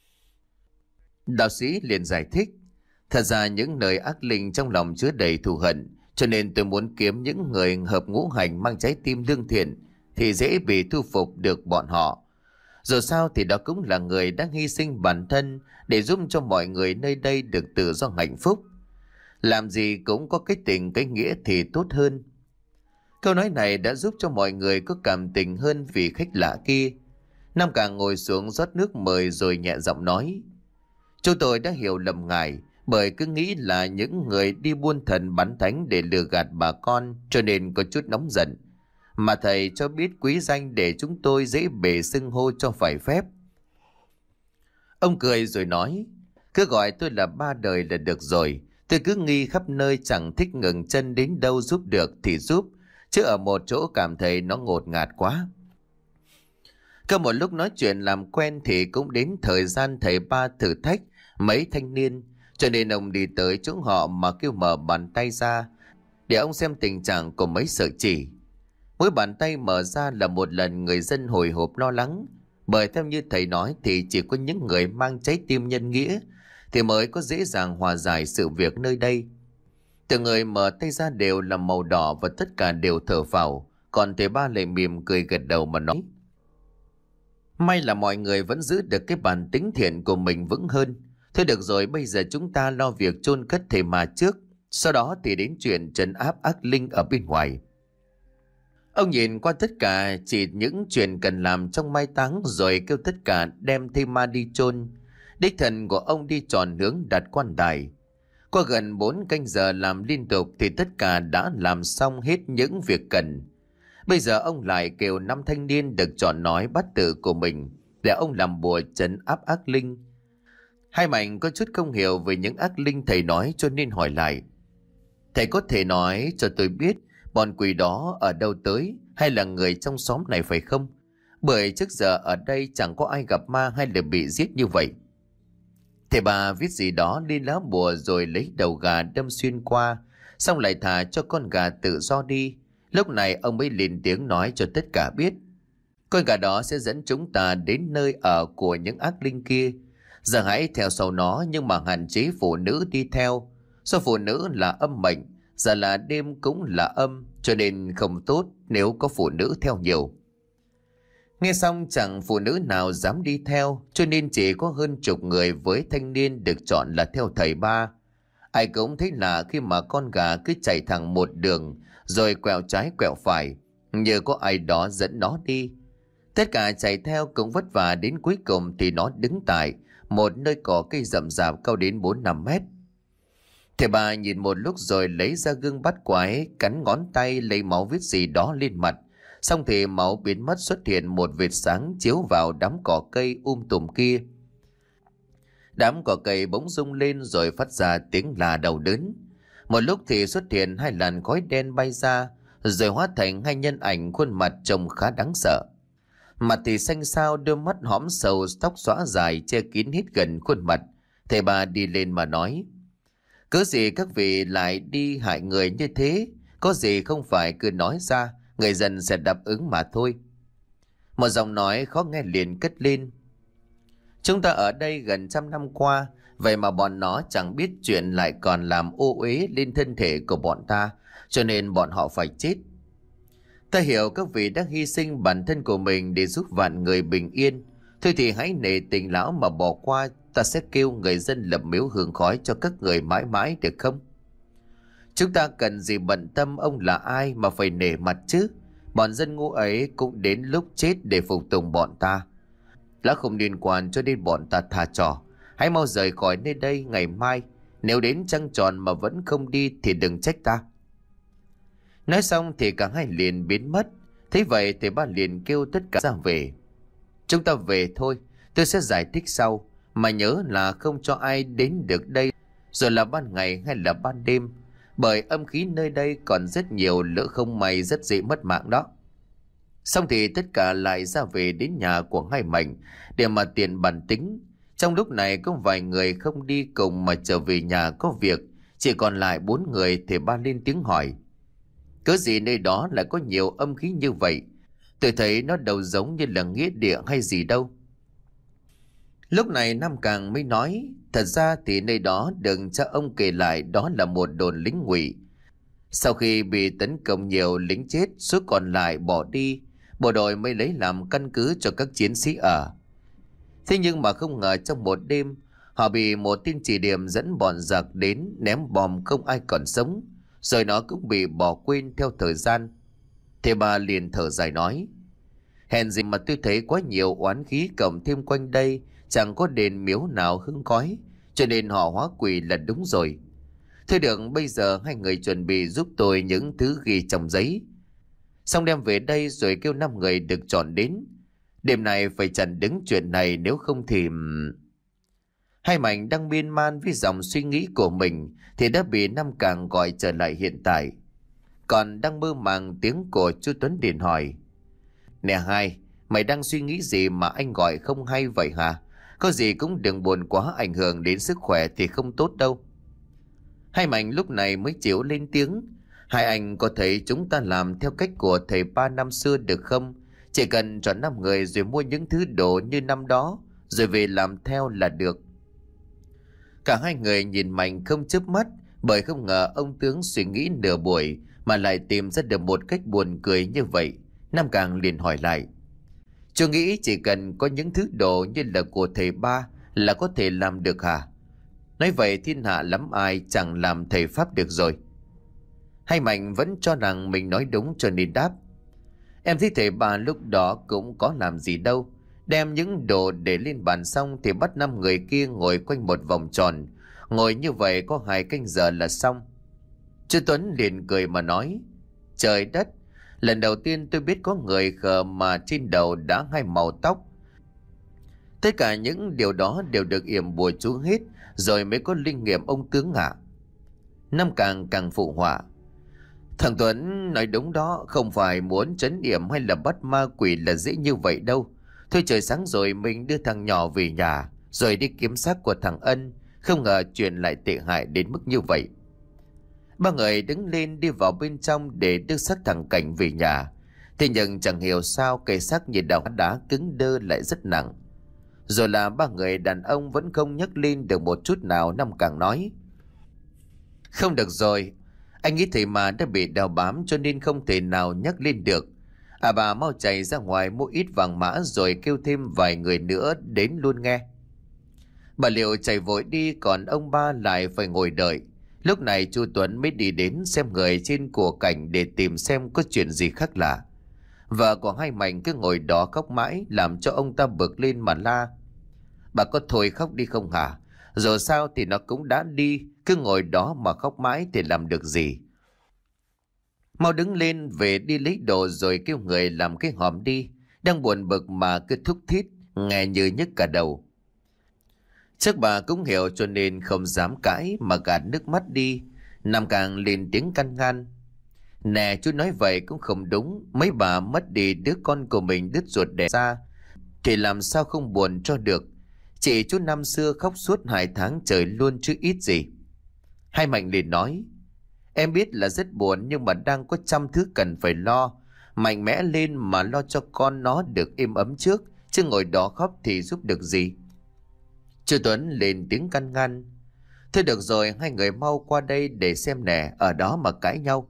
Đạo sĩ liền giải thích. Thật ra những nơi ác linh trong lòng chứa đầy thù hận, cho nên tôi muốn kiếm những người hợp ngũ hành mang trái tim lương thiện thì dễ bị thu phục được bọn họ. Dù sao thì đó cũng là người đang hy sinh bản thân để giúp cho mọi người nơi đây được tự do hạnh phúc. Làm gì cũng có cái tình cái nghĩa thì tốt hơn. Câu nói này đã giúp cho mọi người có cảm tình hơn vì khách lạ kia. Nam Càng ngồi xuống rót nước mời rồi nhẹ giọng nói. Chúng tôi đã hiểu lầm ngài, bởi cứ nghĩ là những người đi buôn thần bán thánh để lừa gạt bà con, cho nên có chút nóng giận. Mà thầy cho biết quý danh để chúng tôi dễ bề xưng hô cho phải phép. Ông cười rồi nói. Cứ gọi tôi là Ba Đời là được rồi. Tôi cứ nghi khắp nơi, chẳng thích ngừng chân, đến đâu giúp được thì giúp, chứ ở một chỗ cảm thấy nó ngột ngạt quá. Có một lúc nói chuyện làm quen thì cũng đến thời gian thầy Ba thử thách mấy thanh niên, cho nên ông đi tới chỗ họ mà kêu mở bàn tay ra để ông xem tình trạng của mấy sợi chỉ. Mỗi bàn tay mở ra là một lần người dân hồi hộp lo lắng, bởi theo như thầy nói thì chỉ có những người mang trái tim nhân nghĩa thì mới có dễ dàng hòa giải sự việc nơi đây. Từng người mở tay ra đều là màu đỏ và tất cả đều thở phào, còn thầy Ba lại mỉm cười gật đầu mà nói. May là mọi người vẫn giữ được cái bản tính thiện của mình vững hơn. Thôi được rồi, bây giờ chúng ta lo việc chôn cất thầy Ma trước, sau đó thì đến chuyện trấn áp ác linh ở bên ngoài. Ông nhìn qua tất cả chỉ những chuyện cần làm trong mai táng rồi kêu tất cả đem thầy Ma đi chôn. Đích thần của ông đi chọn hướng đặt quan tài. Qua gần bốn canh giờ làm liên tục thì tất cả đã làm xong hết những việc cần. Bây giờ ông lại kêu năm thanh niên được chọn nói bát tự của mình để ông làm bùa trấn áp ác linh. Hai Mạnh có chút không hiểu về những ác linh thầy nói cho nên hỏi lại. Thầy có thể nói cho tôi biết bọn quỷ đó ở đâu tới, hay là người trong xóm này phải không? Bởi trước giờ ở đây chẳng có ai gặp ma hay là bị giết như vậy. Thầy Ba viết gì đó lên lá bùa rồi lấy đầu gà đâm xuyên qua, xong lại thả cho con gà tự do đi. Lúc này ông mới lên tiếng nói cho tất cả biết, con gà đó sẽ dẫn chúng ta đến nơi ở của những ác linh kia. Giờ hãy theo sau nó, nhưng mà hạn chế phụ nữ đi theo. Do phụ nữ là âm mệnh, giờ là đêm cũng là âm, cho nên không tốt nếu có phụ nữ theo nhiều. Nghe xong chẳng phụ nữ nào dám đi theo, cho nên chỉ có hơn chục người với thanh niên được chọn là theo thầy Ba. Ai cũng thấy lạ khi mà con gà cứ chạy thẳng một đường, rồi quẹo trái quẹo phải, như có ai đó dẫn nó đi. Tất cả chạy theo cũng vất vả, đến cuối cùng thì nó đứng tại một nơi có cây rậm rạp cao đến bốn năm mét. Thầy Ba nhìn một lúc rồi lấy ra gương bắt quái, cắn ngón tay lấy máu viết gì đó lên mặt. Xong thì máu biến mất, xuất hiện một vệt sáng chiếu vào đám cỏ cây um tùm kia. Đám cỏ cây bỗng rung lên rồi phát ra tiếng là đau đớn. Một lúc thì xuất hiện hai làn khói đen bay ra, rồi hóa thành hai nhân ảnh khuôn mặt trông khá đáng sợ. Mặt thì xanh xao, đôi mắt hõm sầu, tóc xõa dài che kín hết gần khuôn mặt. Thầy Ba đi lên mà nói, cớ gì các vị lại đi hại người như thế? Có gì không phải cứ nói ra, người dân sẽ đáp ứng mà thôi. Một giọng nói khó nghe liền cất lên, chúng ta ở đây gần trăm năm qua, vậy mà bọn nó chẳng biết chuyện lại còn làm ô uế lên thân thể của bọn ta, cho nên bọn họ phải chết. Ta hiểu các vị đã hy sinh bản thân của mình để giúp vạn người bình yên. Thôi thì hãy nể tình lão mà bỏ qua, ta sẽ kêu người dân lập miếu hương khói cho các người mãi mãi được không? Chúng ta cần gì bận tâm ông là ai mà phải nể mặt chứ? Bọn dân ngu ấy cũng đến lúc chết để phục tùng bọn ta. Lão không liên quan cho nên bọn ta tha trò. Hãy mau rời khỏi nơi đây ngày mai. Nếu đến trăng tròn mà vẫn không đi thì đừng trách ta. Nói xong thì cả hai liền biến mất. Thế vậy thầy Ba liền kêu tất cả ra về. Chúng ta về thôi, tôi sẽ giải thích sau. Mà nhớ là không cho ai đến được đây, rồi là ban ngày hay là ban đêm, bởi âm khí nơi đây còn rất nhiều, lỡ không may rất dễ mất mạng đó. Xong thì tất cả lại ra về đến nhà của hai Mạnh để mà tiền bàn tính. Trong lúc này có vài người không đi cùng mà trở về nhà có việc, chỉ còn lại bốn người. Thầy Ba lên tiếng hỏi, cớ gì nơi đó lại có nhiều âm khí như vậy? Tôi thấy nó đâu giống như là nghĩa địa hay gì đâu. Lúc này Nam Càng mới nói, thật ra thì nơi đó được cha ông kể lại đó là một đồn lính ngụy. Sau khi bị tấn công nhiều lính chết, số còn lại bỏ đi, bộ đội mới lấy làm căn cứ cho các chiến sĩ ở. Thế nhưng mà không ngờ trong một đêm, họ bị một tên chỉ điểm dẫn bọn giặc đến ném bom, không ai còn sống, rồi nó cũng bị bỏ quên theo thời gian. Thầy Ba liền thở dài nói, hèn gì mà tôi thấy quá nhiều oán khí cộng thêm quanh đây, chẳng có đền miếu nào hương khói, cho nên họ hóa quỷ là đúng rồi. Thôi được, bây giờ hai người chuẩn bị giúp tôi những thứ ghi trong giấy, xong đem về đây rồi kêu năm người được chọn đến. Đêm này phải chặn đứng chuyện này, nếu không thì... Hai Mạnh đang miên man với dòng suy nghĩ của mình thì đã bị Nam Càng gọi trở lại hiện tại. Còn đang mơ màng, tiếng của chú Tuấn điện hỏi, nè Hai, mày đang suy nghĩ gì mà anh gọi không hay vậy hả? Có gì cũng đừng buồn quá, ảnh hưởng đến sức khỏe thì không tốt đâu. Hai Mạnh lúc này mới chịu lên tiếng, hai anh có thấy chúng ta làm theo cách của thầy Ba năm xưa được không? Chỉ cần chọn năm người rồi mua những thứ đồ như năm đó, rồi về làm theo là được. Cả hai người nhìn Mạnh không chớp mắt, bởi không ngờ ông tướng suy nghĩ nửa buổi mà lại tìm ra được một cách buồn cười như vậy. Nam Càng liền hỏi lại, chú nghĩ chỉ cần có những thứ đồ như là của thầy Ba là có thể làm được hả? Nói vậy thiên hạ lắm ai chẳng làm thầy Pháp được rồi. Hai Mạnh vẫn cho rằng mình nói đúng cho nên đáp, em thấy thầy Ba lúc đó cũng có làm gì đâu. Đem những đồ để lên bàn xong thì bắt năm người kia ngồi quanh một vòng tròn. Ngồi như vậy có hai canh giờ là xong. Chú Tuấn liền cười mà nói, trời đất, lần đầu tiên tôi biết có người khờ mà trên đầu đã hai màu tóc. Tất cả những điều đó đều được yểm bùa chú hết, rồi mới có linh nghiệm ông tướng ạ. À. Nam Càng càng phụ họa, thằng Tuấn nói đúng đó, không phải muốn trấn yểm hay là bắt ma quỷ là dễ như vậy đâu. Thôi trời sáng rồi mình đưa thằng nhỏ về nhà, rồi đi kiếm xác của thằng Ân. Không ngờ chuyện lại tệ hại đến mức như vậy. Ba người đứng lên đi vào bên trong để đưa xác thằng Cảnh về nhà. Thế nhưng chẳng hiểu sao cây xác như đào đá cứng đơ lại rất nặng. Rồi là ba người đàn ông vẫn không nhấc lên được một chút nào. Năm Càng nói: Không được rồi, anh nghĩ thầy mà đã bị đào bám cho nên không thể nào nhấc lên được. À bà mau chạy ra ngoài mua ít vàng mã rồi kêu thêm vài người nữa đến luôn nghe. Bà Liệu chạy vội đi, còn ông ba lại phải ngồi đợi. Lúc này chú Tuấn mới đi đến xem người trên của Cảnh để tìm xem có chuyện gì khác lạ. Vợ của hai Mạnh cứ ngồi đó khóc mãi, làm cho ông ta bực lên mà la: Bà có thôi khóc đi không hả? Rồi sao thì nó cũng đã đi, cứ ngồi đó mà khóc mãi thì làm được gì? Mau đứng lên về đi lấy đồ rồi kêu người làm cái hòm đi. Đang buồn bực mà cứ thúc thít, nghe như nhức cả đầu. Chắc bà cũng hiểu cho nên không dám cãi mà gạt nước mắt đi. Nam Càng lên tiếng can ngăn: Nè, chú nói vậy cũng không đúng. Mấy bà mất đi đứa con của mình đứt ruột đẻ ra thì làm sao không buồn cho được. Chị chú năm xưa khóc suốt hai tháng trời luôn chứ ít gì. Hai Mạnh liền nói: Em biết là rất buồn nhưng mà đang có trăm thứ cần phải lo. Mạnh mẽ lên mà lo cho con nó được êm ấm trước, chứ ngồi đó khóc thì giúp được gì. Chú Tuấn lên tiếng can ngăn: Thôi được rồi, hai người mau qua đây để xem nè, ở đó mà cãi nhau.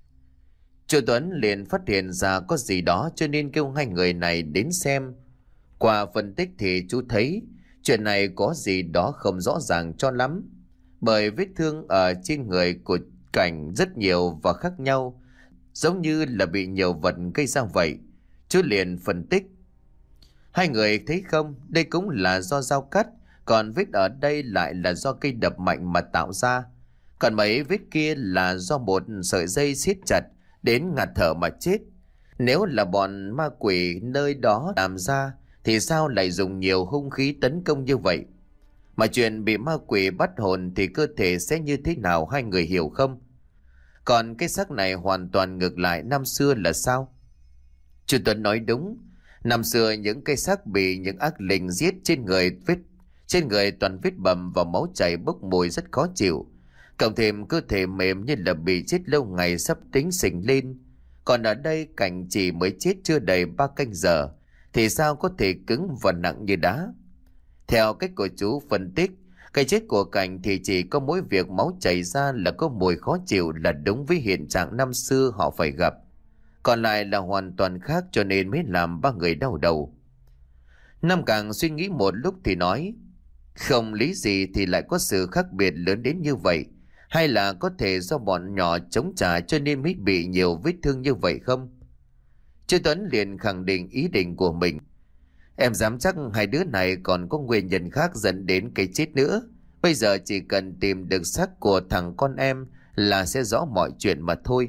Chú Tuấn liền phát hiện ra có gì đó cho nên kêu hai người này đến xem. Qua phân tích thì chú thấy chuyện này có gì đó không rõ ràng cho lắm. Bởi vết thương ở trên người của Cảnh rất nhiều và khác nhau, giống như là bị nhiều vật gây ra vậy. Chú liền phân tích: Hai người thấy không, đây cũng là do dao cắt, còn vết ở đây lại là do cây đập mạnh mà tạo ra. Còn mấy vết kia là do một sợi dây siết chặt đến ngạt thở mà chết. Nếu là bọn ma quỷ nơi đó làm ra thì sao lại dùng nhiều hung khí tấn công như vậy? Mà chuyện bị ma quỷ bắt hồn thì cơ thể sẽ như thế nào, hai người hiểu không? Còn cái xác này hoàn toàn ngược lại năm xưa là sao? Chú Tuấn nói đúng. Năm xưa những cây xác bị những ác linh giết, trên người vết trên người toàn vết bầm và máu chảy bốc mùi rất khó chịu. Cộng thêm cơ thể mềm như là bị chết lâu ngày sắp tính xình lên. Còn ở đây Cảnh chỉ mới chết chưa đầy ba canh giờ thì sao có thể cứng và nặng như đá? Theo cách của chú phân tích, cái chết của Cảnh thì chỉ có mỗi việc máu chảy ra là có mùi khó chịu là đúng với hiện trạng năm xưa họ phải gặp. Còn lại là hoàn toàn khác cho nên mới làm ba người đau đầu. Nam Càng suy nghĩ một lúc thì nói: Không lý gì thì lại có sự khác biệt lớn đến như vậy. Hay là có thể do bọn nhỏ chống trả cho nên mới bị nhiều vết thương như vậy không? Chú Tuấn liền khẳng định ý định của mình: Em dám chắc hai đứa này còn có nguyên nhân khác dẫn đến cái chết nữa. Bây giờ chỉ cần tìm được xác của thằng con em là sẽ rõ mọi chuyện mà thôi.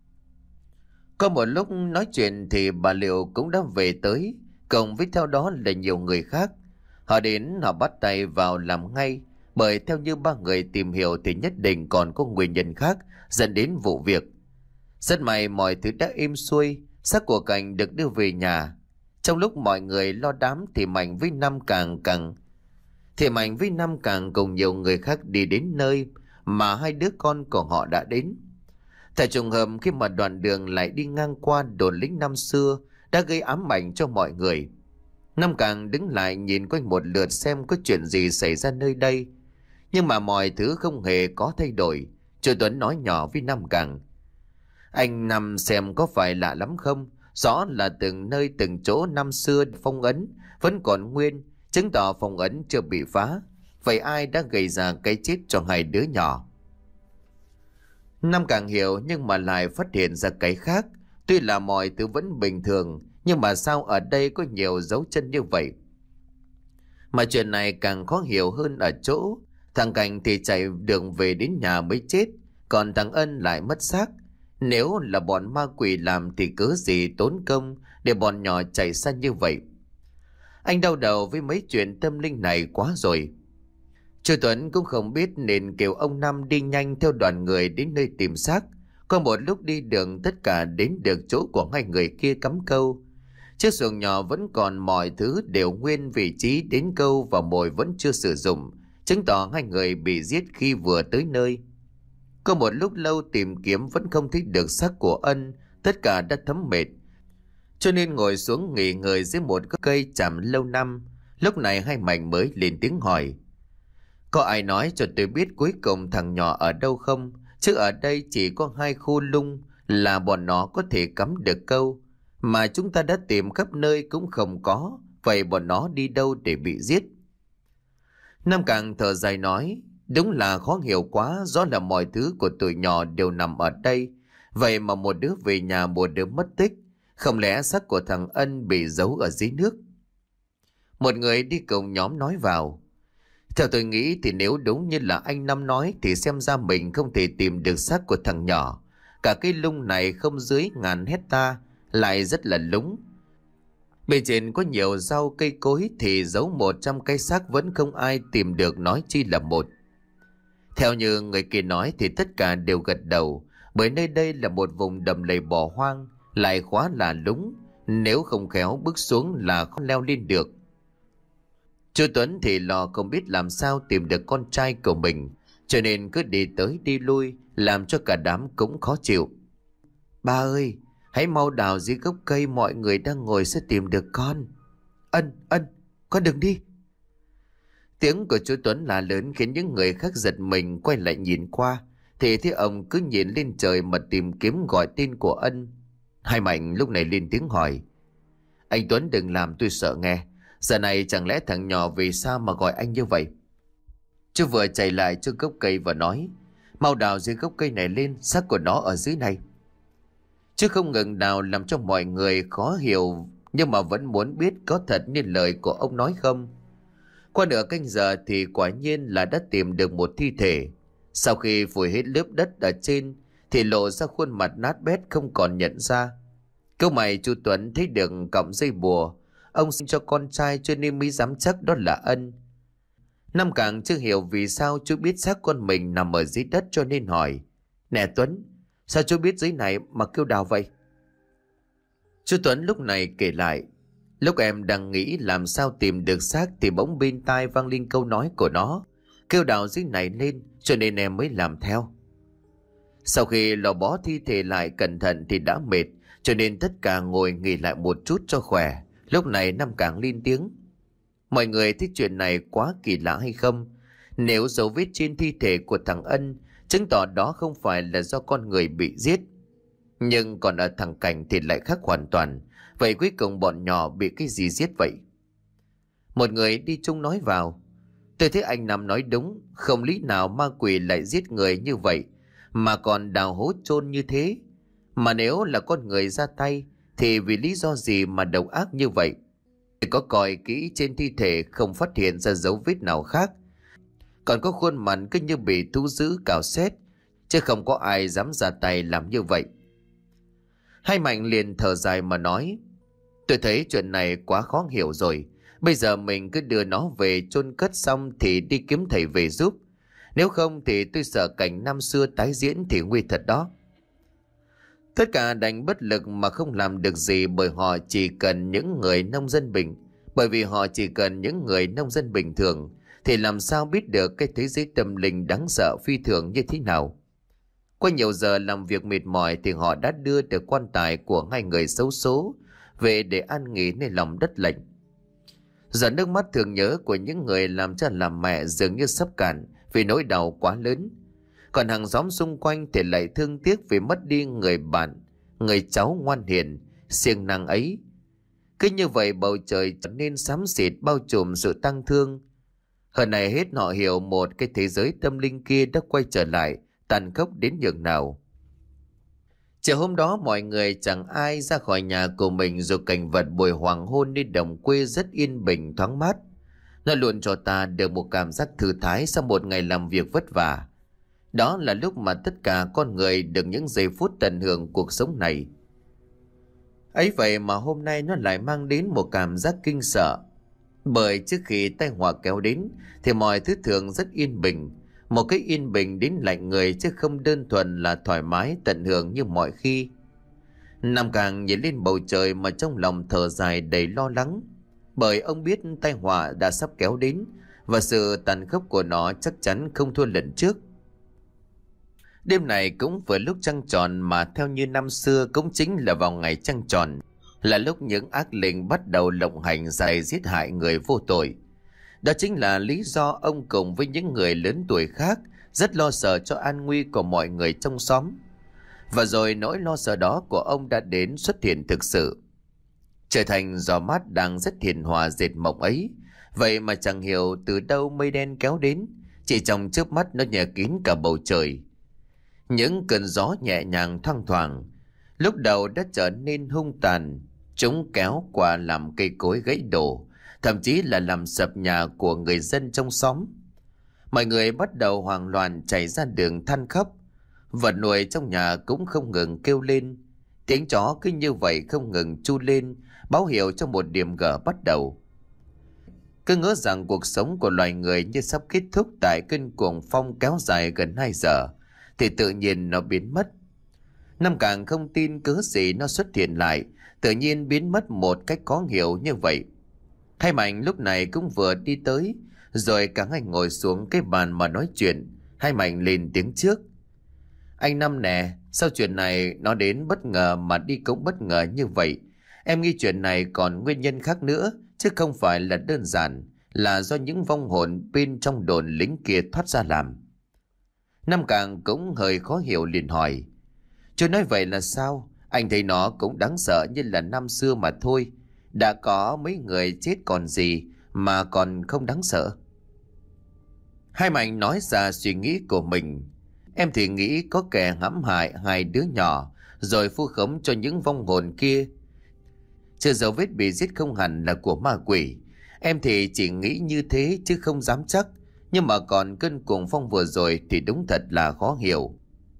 Có một lúc nói chuyện thì bà Liệu cũng đã về tới, cộng với theo đó là nhiều người khác. Họ đến họ bắt tay vào làm ngay, bởi theo như ba người tìm hiểu thì nhất định còn có nguyên nhân khác dẫn đến vụ việc. Rất may mọi thứ đã êm xuôi, xác của Cảnh được đưa về nhà. Trong lúc mọi người lo đám thì Mạnh với Năm Càng càng thì Mạnh với Năm Càng cùng nhiều người khác đi đến nơi mà hai đứa con của họ đã đến. Tại trùng hợp khi mà đoạn đường lại đi ngang qua đồn lính năm xưa đã gây ám ảnh cho mọi người. Năm Càng đứng lại nhìn quanh một lượt xem có chuyện gì xảy ra nơi đây. Nhưng mà mọi thứ không hề có thay đổi. Chú Tuấn nói nhỏ với Năm Càng: Anh Năm xem có phải lạ lắm không? Rõ là từng nơi từng chỗ năm xưa phong ấn vẫn còn nguyên, chứng tỏ phong ấn chưa bị phá. Vậy ai đã gây ra cái chết cho hai đứa nhỏ? Năm Càng hiểu nhưng mà lại phát hiện ra cái khác. Tuy là mọi thứ vẫn bình thường, nhưng mà sao ở đây có nhiều dấu chân như vậy? Mà chuyện này càng khó hiểu hơn ở chỗ thằng Cảnh thì chạy đường về đến nhà mới chết, còn thằng Ân lại mất xác. Nếu là bọn ma quỷ làm thì cớ gì tốn công để bọn nhỏ chạy xa như vậy? Anh đau đầu với mấy chuyện tâm linh này quá rồi. Chú Tuấn cũng không biết nên kêu ông Năm đi nhanh theo đoàn người đến nơi tìm xác. Có một lúc đi đường tất cả đến được chỗ của hai người kia cắm câu. Chiếc xuồng nhỏ vẫn còn, mọi thứ đều nguyên vị trí đến câu và mồi vẫn chưa sử dụng, chứng tỏ hai người bị giết khi vừa tới nơi. Có một lúc lâu tìm kiếm vẫn không thấy được xác của Ân, tất cả đã thấm mệt, cho nên ngồi xuống nghỉ ngơi dưới một gốc cây chàm lâu năm. Lúc này hai Mạnh mới lên tiếng hỏi: có ai nói cho tôi biết cuối cùng thằng nhỏ ở đâu không? Chứ ở đây chỉ có hai khu lung là bọn nó có thể cắm được câu, mà chúng ta đã tìm khắp nơi cũng không có. Vậy bọn nó đi đâu để bị giết? Nam Càng thở dài nói: đúng là khó hiểu quá, rõ là mọi thứ của tụi nhỏ đều nằm ở đây. Vậy mà một đứa về nhà, một đứa mất tích. Không lẽ xác của thằng Ân bị giấu ở dưới nước? Một người đi cùng nhóm nói vào: theo tôi nghĩ thì nếu đúng như là anh Năm nói thì xem ra mình không thể tìm được xác của thằng nhỏ. Cả cái lung này không dưới ngàn hecta, lại rất là lúng. Bên trên có nhiều rau cây cối thì giấu một trăm cái xác vẫn không ai tìm được, nói chi là một. Theo như người kia nói thì tất cả đều gật đầu, bởi nơi đây là một vùng đầm lầy bỏ hoang, lại khá là lúng, nếu không khéo bước xuống là không leo lên được. Chú Tuấn thì lo không biết làm sao tìm được con trai của mình, cho nên cứ đi tới đi lui, làm cho cả đám cũng khó chịu. Ba ơi, hãy mau đào dưới gốc cây, mọi người đang ngồi sẽ tìm được con. Ân, Ân, con đừng đi. Tiếng của chú Tuấn là lớn khiến những người khác giật mình quay lại nhìn qua, thì thấy ông cứ nhìn lên trời mà tìm kiếm gọi tên của Ân. Hai Mạnh lúc này lên tiếng hỏi: anh Tuấn đừng làm tôi sợ nghe. Giờ này chẳng lẽ thằng nhỏ vì sao mà gọi anh như vậy? Chú vừa chạy lại trước gốc cây và nói: mau đào dưới gốc cây này lên, xác của nó ở dưới này. Chứ không ngừng đào làm cho mọi người khó hiểu, nhưng mà vẫn muốn biết có thật như lời của ông nói không. Qua nửa canh giờ thì quả nhiên là đã tìm được một thi thể. Sau khi phủi hết lớp đất ở trên thì lộ ra khuôn mặt nát bét không còn nhận ra. Câu mày chú Tuấn thấy được cọng dây bùa ông sinh cho con trai, cho nên mới dám chắc đó là Ân. Nam Càng chưa hiểu vì sao chú biết xác con mình nằm ở dưới đất, cho nên hỏi: nè Tuấn, sao chú biết dưới này mà kêu đào vậy? Chú Tuấn lúc này kể lại: lúc em đang nghĩ làm sao tìm được xác thì bỗng bên tai vang lên câu nói của nó, kêu đào dưới này lên, cho nên em mới làm theo. Sau khi lò bó thi thể lại cẩn thận thì đã mệt, cho nên tất cả ngồi nghỉ lại một chút cho khỏe. Lúc này Nam Càng lên tiếng: mọi người thấy chuyện này quá kỳ lạ hay không? Nếu dấu vết trên thi thể của thằng Ân chứng tỏ đó không phải là do con người bị giết, nhưng còn ở thằng Cảnh thì lại khác hoàn toàn. Vậy cuối cùng bọn nhỏ bị cái gì giết vậy? Một người đi chung nói vào: tôi thấy anh Năm nói đúng, không lý nào ma quỷ lại giết người như vậy, mà còn đào hố chôn như thế. Mà nếu là con người ra tay thì vì lý do gì mà độc ác như vậy? Tôi có coi kỹ trên thi thể không phát hiện ra dấu vết nào khác, còn có khuôn mặt cứ như bị thú dữ cào xét, chứ không có ai dám ra tay làm như vậy. Hai Mạnh liền thở dài mà nói: tôi thấy chuyện này quá khó hiểu rồi. Bây giờ mình cứ đưa nó về chôn cất xong thì đi kiếm thầy về giúp. Nếu không thì tôi sợ cảnh năm xưa tái diễn thì nguy thật đó. Tất cả đành bất lực mà không làm được gì, bởi họ chỉ cần những người nông dân bình bởi vì họ chỉ cần những người nông dân bình thường thì làm sao biết được cái thế giới tâm linh đáng sợ phi thường như thế nào. Qua nhiều giờ làm việc mệt mỏi thì họ đã đưa được quan tài của hai người xấu số về để an nghỉ nơi lòng đất lạnh. Giờ nước mắt thương nhớ của những người làm cha làm mẹ dường như sắp cạn vì nỗi đau quá lớn. Còn hàng xóm xung quanh thì lại thương tiếc vì mất đi người bạn, người cháu ngoan hiền, siêng năng ấy. Cứ như vậy bầu trời trở nên xám xịt bao trùm sự tang thương. Hơn này hết họ hiểu một cái thế giới tâm linh kia đã quay trở lại, tàn khốc đến nhường nào. Chiều hôm đó mọi người chẳng ai ra khỏi nhà của mình, dù cảnh vật buổi hoàng hôn nơi đồng quê rất yên bình thoáng mát. Nó luôn cho ta được một cảm giác thư thái sau một ngày làm việc vất vả. Đó là lúc mà tất cả con người được những giây phút tận hưởng cuộc sống này. Ấy vậy mà hôm nay nó lại mang đến một cảm giác kinh sợ. Bởi trước khi tai họa kéo đến thì mọi thứ thường rất yên bình. Một cái yên bình đến lạnh người, chứ không đơn thuần là thoải mái tận hưởng như mọi khi. Nam Càng nhìn lên bầu trời mà trong lòng thở dài đầy lo lắng. Bởi ông biết tai họa đã sắp kéo đến, và sự tàn khốc của nó chắc chắn không thua lần trước. Đêm này cũng vừa lúc trăng tròn, mà theo như năm xưa cũng chính là vào ngày trăng tròn, là lúc những ác linh bắt đầu lộng hành dày giết hại người vô tội. Đó chính là lý do ông cùng với những người lớn tuổi khác rất lo sợ cho an nguy của mọi người trong xóm. Và rồi nỗi lo sợ đó của ông đã đến xuất hiện thực sự. Trở thành gió mát đang rất hiền hòa dệt mộng ấy, vậy mà chẳng hiểu từ đâu mây đen kéo đến, chỉ trong chớp mắt nó nhẹ kín cả bầu trời. Những cơn gió nhẹ nhàng thoang thoảng, lúc đầu đã trở nên hung tàn, chúng kéo qua làm cây cối gãy đổ, thậm chí là làm sập nhà của người dân trong xóm. Mọi người bắt đầu hoảng loạn chạy ra đường than khóc. Vật nuôi trong nhà cũng không ngừng kêu lên. Tiếng chó cứ như vậy không ngừng tru lên, báo hiệu cho một điểm gở bắt đầu. Cứ ngỡ rằng cuộc sống của loài người như sắp kết thúc tại cơn cuồng phong kéo dài gần hai giờ, thì tự nhiên nó biến mất. Năm Càng không tin cớ gì nó xuất hiện lại, tự nhiên biến mất một cách khó hiểu như vậy. Hai Mạnh lúc này cũng vừa đi tới, rồi cả hai ngồi xuống cái bàn mà nói chuyện. Hai Mạnh lên tiếng trước. Anh Năm nè, sao chuyện này nó đến bất ngờ mà đi cũng bất ngờ như vậy? Em nghĩ chuyện này còn nguyên nhân khác nữa, chứ không phải là đơn giản là do những vong hồn bên trong đồn lính kia thoát ra làm. Năm Càng cũng hơi khó hiểu liền hỏi. Chú nói vậy là sao? Anh thấy nó cũng đáng sợ như là năm xưa mà thôi. Đã có mấy người chết còn gì mà còn không đáng sợ. Hai Mạnh nói ra suy nghĩ của mình. Em thì nghĩ có kẻ hãm hại hai đứa nhỏ rồi vu khống cho những vong hồn kia. Chứ dấu vết bị giết không hẳn là của ma quỷ. Em thì chỉ nghĩ như thế chứ không dám chắc. Nhưng mà còn cơn cuồng phong vừa rồi thì đúng thật là khó hiểu.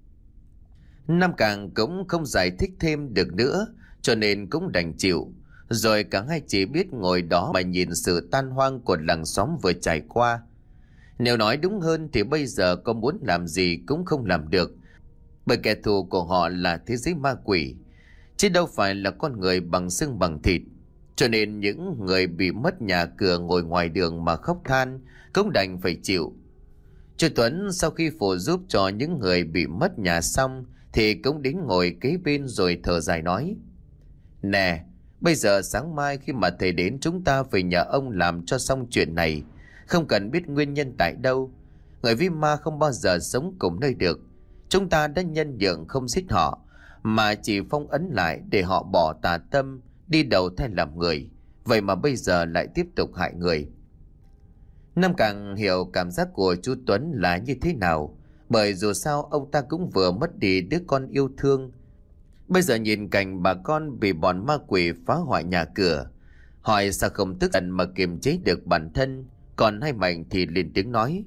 Nam Càng cũng không giải thích thêm được nữa, cho nên cũng đành chịu. Rồi cả hai chỉ biết ngồi đó mà nhìn sự tan hoang của làng xóm vừa trải qua. Nếu nói đúng hơn thì bây giờ có muốn làm gì cũng không làm được, bởi kẻ thù của họ là thế giới ma quỷ, chứ đâu phải là con người bằng xương bằng thịt. Cho nên những người bị mất nhà cửa ngồi ngoài đường mà khóc than cũng đành phải chịu. Chú Tuấn sau khi phụ giúp cho những người bị mất nhà xong thì cũng đến ngồi kế bên rồi thở dài nói. Nè, bây giờ sáng mai khi mà thầy đến, chúng ta về nhà ông làm cho xong chuyện này. Không cần biết nguyên nhân tại đâu. Người vi ma không bao giờ sống cùng nơi được. Chúng ta đã nhân nhượng không giết họ, mà chỉ phong ấn lại để họ bỏ tà tâm, đi đầu thai làm người. Vậy mà bây giờ lại tiếp tục hại người. Nam Càng hiểu cảm giác của chú Tuấn là như thế nào, bởi dù sao ông ta cũng vừa mất đi đứa con yêu thương. Bây giờ nhìn cảnh bà con bị bọn ma quỷ phá hoại nhà cửa, hỏi sao không tức giận mà kiềm chế được bản thân. Còn Hai Mạnh thì lên tiếng nói.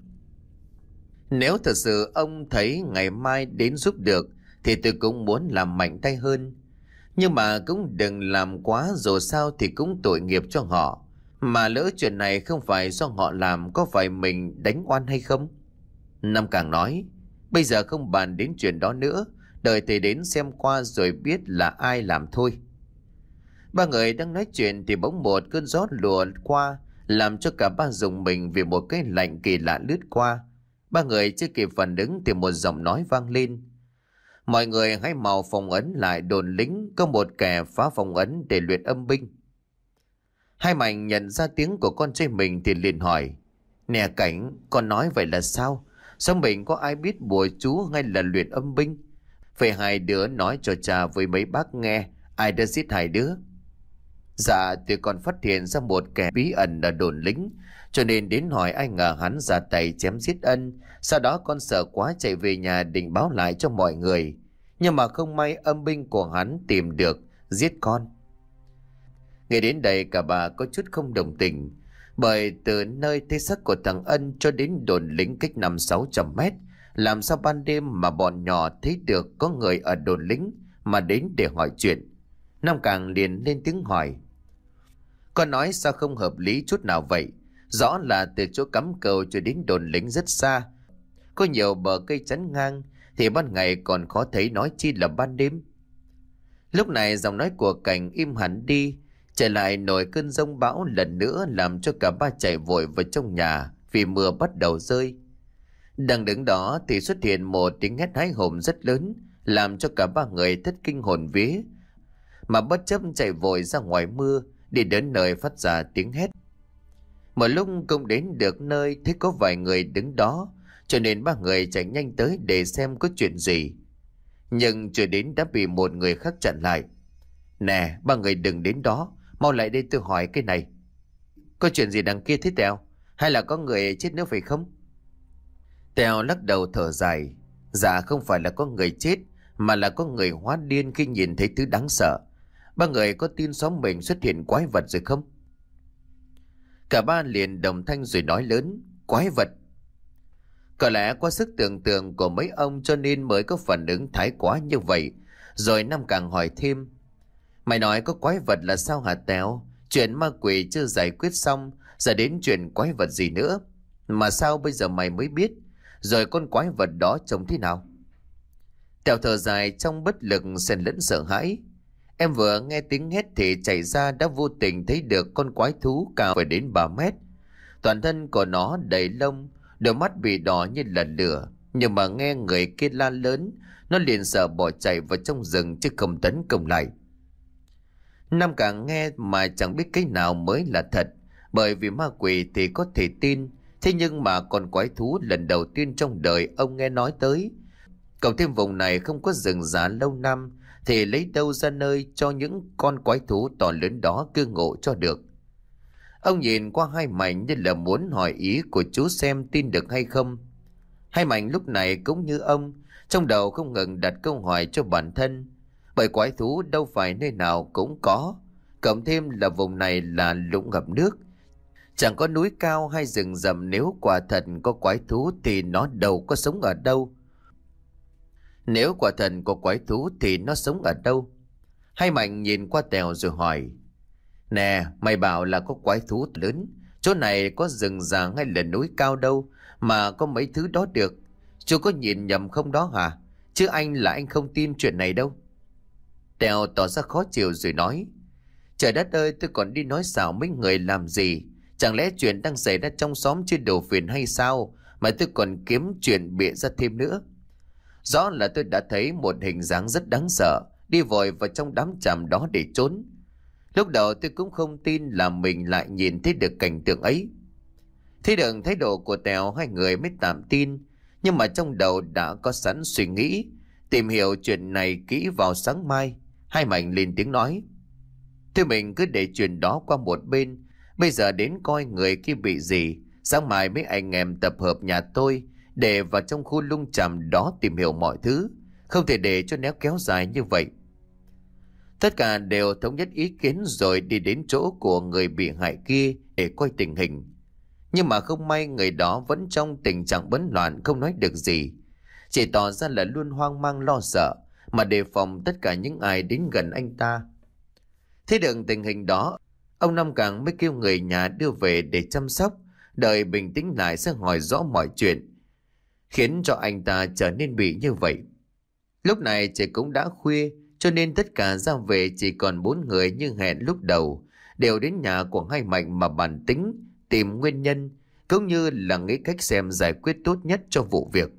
Nếu thật sự ông thấy ngày mai đến giúp được thì tôi cũng muốn làm mạnh tay hơn. Nhưng mà cũng đừng làm quá, dù sao thì cũng tội nghiệp cho họ. Mà lỡ chuyện này không phải do họ làm, có phải mình đánh oan hay không? Nam Càng nói. Bây giờ không bàn đến chuyện đó nữa, đợi thầy đến xem qua rồi biết là ai làm thôi. Ba người đang nói chuyện thì bỗng một cơn gió lùa qua, làm cho cả ba rùng mình vì một cái lạnh kỳ lạ lướt qua. Ba người chưa kịp phản ứng thì một giọng nói vang lên. Mọi người hãy mau phong ấn lại đồn lính, có một kẻ phá phong ấn để luyện âm binh. Hai Mạnh nhận ra tiếng của con trai mình thì liền hỏi. Nè Cảnh, con nói vậy là sao? Sao mình có ai biết bùa chú hay là luyện âm binh? Phải hai đứa nói cho cha với mấy bác nghe, ai đã giết hai đứa? Dạ, tôi còn phát hiện ra một kẻ bí ẩn ở đồn lính, cho nên đến hỏi, ai ngờ hắn ra tay chém giết Ân. Sau đó con sợ quá chạy về nhà định báo lại cho mọi người. Nhưng mà không may âm binh của hắn tìm được, giết con. Nghe đến đây cả bà có chút không đồng tình, bởi từ nơi thấy xác của thằng Ân cho đến đồn lính cách năm sáu trăm mét, làm sao ban đêm mà bọn nhỏ thấy được có người ở đồn lính mà đến để hỏi chuyện. Nam Càng liền lên tiếng hỏi. Con nói sao không hợp lý chút nào vậy? Rõ là từ chỗ cắm cầu cho đến đồn lính rất xa, có nhiều bờ cây chắn ngang, thì ban ngày còn khó thấy, nói chi là ban đêm. Lúc này giọng nói của Cảnh im hẳn đi, trở lại nổi cơn giông bão lần nữa, làm cho cả ba chạy vội vào trong nhà vì mưa bắt đầu rơi. Đang đứng đó thì xuất hiện một tiếng hét hái hùng rất lớn, làm cho cả ba người thất kinh hồn vía, mà bất chấp chạy vội ra ngoài mưa đi đến nơi phát ra tiếng hét. Một lúc cũng đến được nơi thấy có vài người đứng đó, cho nên ba người chạy nhanh tới để xem có chuyện gì. Nhưng chưa đến đã bị một người khác chặn lại. Nè, ba người đừng đến đó, mau lại đây tôi hỏi cái này. Có chuyện gì đằng kia thế Tèo? Hay là có người chết nữa phải không? Tèo lắc đầu thở dài. Dạ không phải là có người chết, mà là có người hóa điên khi nhìn thấy thứ đáng sợ. Ba người có tin xóm mình xuất hiện quái vật rồi không? Cả ba liền đồng thanh rồi nói lớn. Quái vật? Có lẽ qua sức tưởng tượng của mấy ông cho nên mới có phản ứng thái quá như vậy. Rồi Nam càng hỏi thêm. Mày nói có quái vật là sao hả Tèo? Chuyện ma quỷ chưa giải quyết xong, giờ đến chuyện quái vật gì nữa? Mà sao bây giờ mày mới biết? Rồi con quái vật đó trông thế nào? Tèo thở dài trong bất lực xen lẫn sợ hãi. Em vừa nghe tiếng hét thì chạy ra đã vô tình thấy được con quái thú cao phải đến ba mét. Toàn thân của nó đầy lông, đôi mắt bị đỏ như là lửa. Nhưng mà nghe người kia la lớn, nó liền sợ bỏ chạy vào trong rừng chứ không tấn công lại. Nam càng nghe mà chẳng biết cái nào mới là thật. Bởi vì ma quỷ thì có thể tin, thế nhưng mà con quái thú lần đầu tiên trong đời ông nghe nói tới. Cộng thêm vùng này không có rừng già lâu năm, thì lấy đâu ra nơi cho những con quái thú to lớn đó cư ngụ cho được. Ông nhìn qua Hai Mạnh như là muốn hỏi ý của chú xem tin được hay không. Hai Mạnh lúc này cũng như ông, trong đầu không ngừng đặt câu hỏi cho bản thân. Bởi quái thú đâu phải nơi nào cũng có, cộng thêm là vùng này là lũng ngập nước. Chẳng có núi cao hay rừng rậm, nếu quả thật có quái thú thì nó đâu có sống ở đâu. Nếu quả thật có quái thú thì nó sống ở đâu? Hai Mạnh nhìn qua Tèo rồi hỏi. Nè, mày bảo là có quái thú lớn, chỗ này có rừng già hay là núi cao đâu mà có mấy thứ đó được. Chú có nhìn nhầm không đó hả? Chứ anh là anh không tin chuyện này đâu. Tèo tỏ ra khó chịu rồi nói. Trời đất ơi, tôi còn đi nói xạo mấy người làm gì? Chẳng lẽ chuyện đang xảy ra trong xóm chưa đủ phiền hay sao mà tôi còn kiếm chuyện bịa ra thêm nữa? Rõ là tôi đã thấy một hình dáng rất đáng sợ đi vội vào trong đám chàm đó để trốn. Lúc đầu tôi cũng không tin là mình lại nhìn thấy được cảnh tượng ấy. Thấy được thái độ của Tèo, hai người mới tạm tin. Nhưng mà trong đầu đã có sẵn suy nghĩ, tìm hiểu chuyện này kỹ vào sáng mai. Hai Mạnh lên tiếng nói. Thôi mình cứ để chuyện đó qua một bên. Bây giờ đến coi người kia bị gì. Sáng mai mấy anh em tập hợp nhà tôi để vào trong khu lung chàm đó tìm hiểu mọi thứ. Không thể để cho nó kéo dài như vậy. Tất cả đều thống nhất ý kiến rồi đi đến chỗ của người bị hại kia để coi tình hình. Nhưng mà không may người đó vẫn trong tình trạng bấn loạn, không nói được gì. Chỉ tỏ ra là luôn hoang mang lo sợ mà đề phòng tất cả những ai đến gần anh ta. Thế được tình hình đó, ông Năm Càng mới kêu người nhà đưa về để chăm sóc, đợi bình tĩnh lại sẽ hỏi rõ mọi chuyện, khiến cho anh ta trở nên bị như vậy. Lúc này trời cũng đã khuya, cho nên tất cả ra về chỉ còn bốn người như hẹn lúc đầu, đều đến nhà của Hai Mạnh mà bàn tính, tìm nguyên nhân, cũng như là nghĩ cách xem giải quyết tốt nhất cho vụ việc.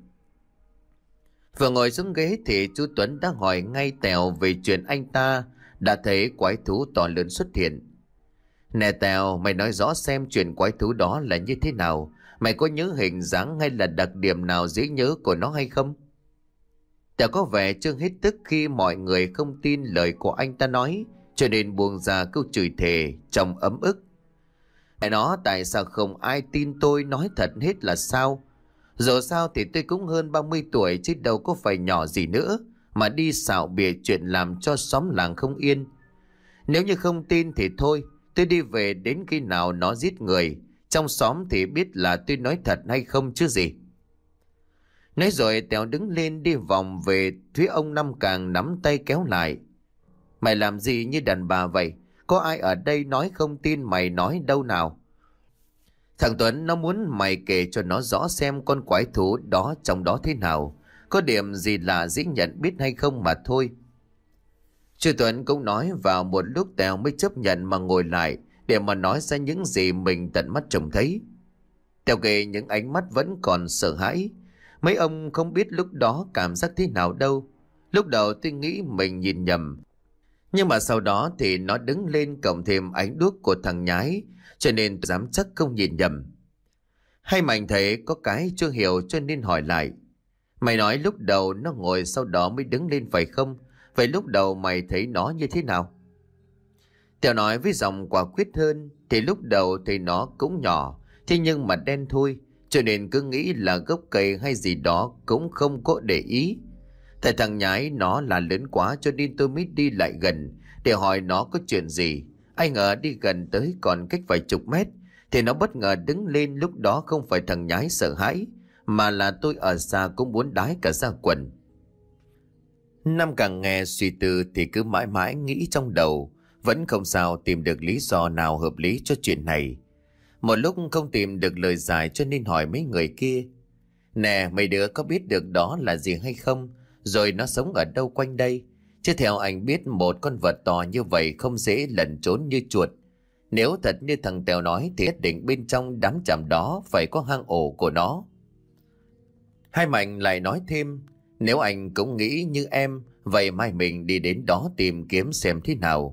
Vừa ngồi xuống ghế thì chú Tuấn đã hỏi ngay Tèo về chuyện anh ta đã thấy quái thú to lớn xuất hiện. Nè Tèo, mày nói rõ xem chuyện quái thú đó là như thế nào. Mày có nhớ hình dáng hay là đặc điểm nào dễ nhớ của nó hay không? Tèo có vẻ chưa hết tức khi mọi người không tin lời của anh ta nói, cho nên buông ra câu chửi thề trong ấm ức. Mẹ nó, tại sao không ai tin tôi nói thật hết là sao? Dù sao thì tôi cũng hơn ba mươi tuổi chứ đâu có phải nhỏ gì nữa mà đi xạo bịa chuyện làm cho xóm làng không yên. Nếu như không tin thì thôi, tôi đi về đến khi nào nó giết người, trong xóm thì biết là tôi nói thật hay không chứ gì. Nói rồi Tèo đứng lên đi vòng về phía ông Năm Càng, nắm tay kéo lại. Mày làm gì như đàn bà vậy? Có ai ở đây nói không tin mày nói đâu nào? Thằng Tuấn nó muốn mày kể cho nó rõ xem con quái thú đó trong đó thế nào, có điểm gì là dễ nhận biết hay không mà thôi. Chú Tuấn cũng nói vào một lúc Tèo mới chấp nhận mà ngồi lại để mà nói ra những gì mình tận mắt trông thấy. Tèo kể những ánh mắt vẫn còn sợ hãi, Mấy ông không biết lúc đó cảm giác thế nào đâu. Lúc đầu tôi nghĩ mình nhìn nhầm, nhưng mà sau đó thì nó đứng lên cộng thêm ánh đuốc của thằng nhái, cho nên tôi dám chắc không nhìn nhầm. Hay Mạnh thấy có cái chưa hiểu cho nên hỏi lại. Mày nói lúc đầu nó ngồi sau đó mới đứng lên phải không? Vậy lúc đầu mày thấy nó như thế nào? Tèo nói với giọng quả quyết hơn. Thì lúc đầu thì nó cũng nhỏ, thế nhưng mà đen thôi, cho nên cứ nghĩ là gốc cây hay gì đó, cũng không có để ý. Tại thằng nhái nó là lớn quá cho nên tôi mới đi lại gần để hỏi nó có chuyện gì. Ai ngờ đi gần tới còn cách vài chục mét thì nó bất ngờ đứng lên. Lúc đó không phải thằng nhái sợ hãi, mà là tôi ở xa cũng muốn đái cả ra quần. Năm càng nghe suy tư thì cứ mãi mãi nghĩ trong đầu, vẫn không sao tìm được lý do nào hợp lý cho chuyện này. Một lúc không tìm được lời giải cho nên hỏi mấy người kia. Nè, mấy đứa có biết được đó là gì hay không? Rồi nó sống ở đâu quanh đây? Chứ theo anh biết một con vật to như vậy không dễ lẩn trốn như chuột. Nếu thật như thằng Tèo nói thì nhất định bên trong đám chàm đó phải có hang ổ của nó. Hai Mạnh lại nói thêm, nếu anh cũng nghĩ như em, vậy mai mình đi đến đó tìm kiếm xem thế nào.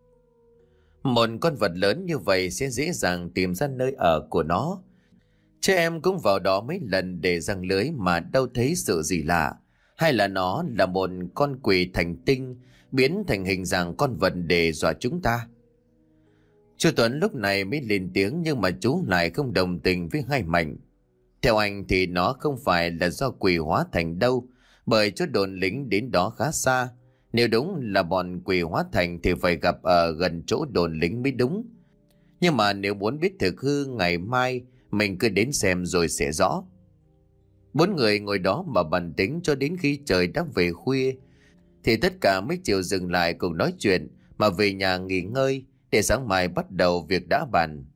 Một con vật lớn như vậy sẽ dễ dàng tìm ra nơi ở của nó. Chứ em cũng vào đó mấy lần để răng lưới mà đâu thấy sự gì lạ. Hay là nó là một con quỷ thành tinh biến thành hình dạng con vật để dọa chúng ta? Chú Tuấn lúc này mới lên tiếng, nhưng mà chú lại không đồng tình với Hai Mạnh. Theo anh thì nó không phải là do quỷ hóa thành đâu, bởi chỗ đồn lính đến đó khá xa. Nếu đúng là bọn quỷ hóa thành thì phải gặp ở gần chỗ đồn lính mới đúng. Nhưng mà nếu muốn biết thực hư, ngày mai mình cứ đến xem rồi sẽ rõ. Bốn người ngồi đó mà bàn tính cho đến khi trời đã về khuya, thì tất cả mới chịu dừng lại cùng nói chuyện mà về nhà nghỉ ngơi để sáng mai bắt đầu việc đã bàn.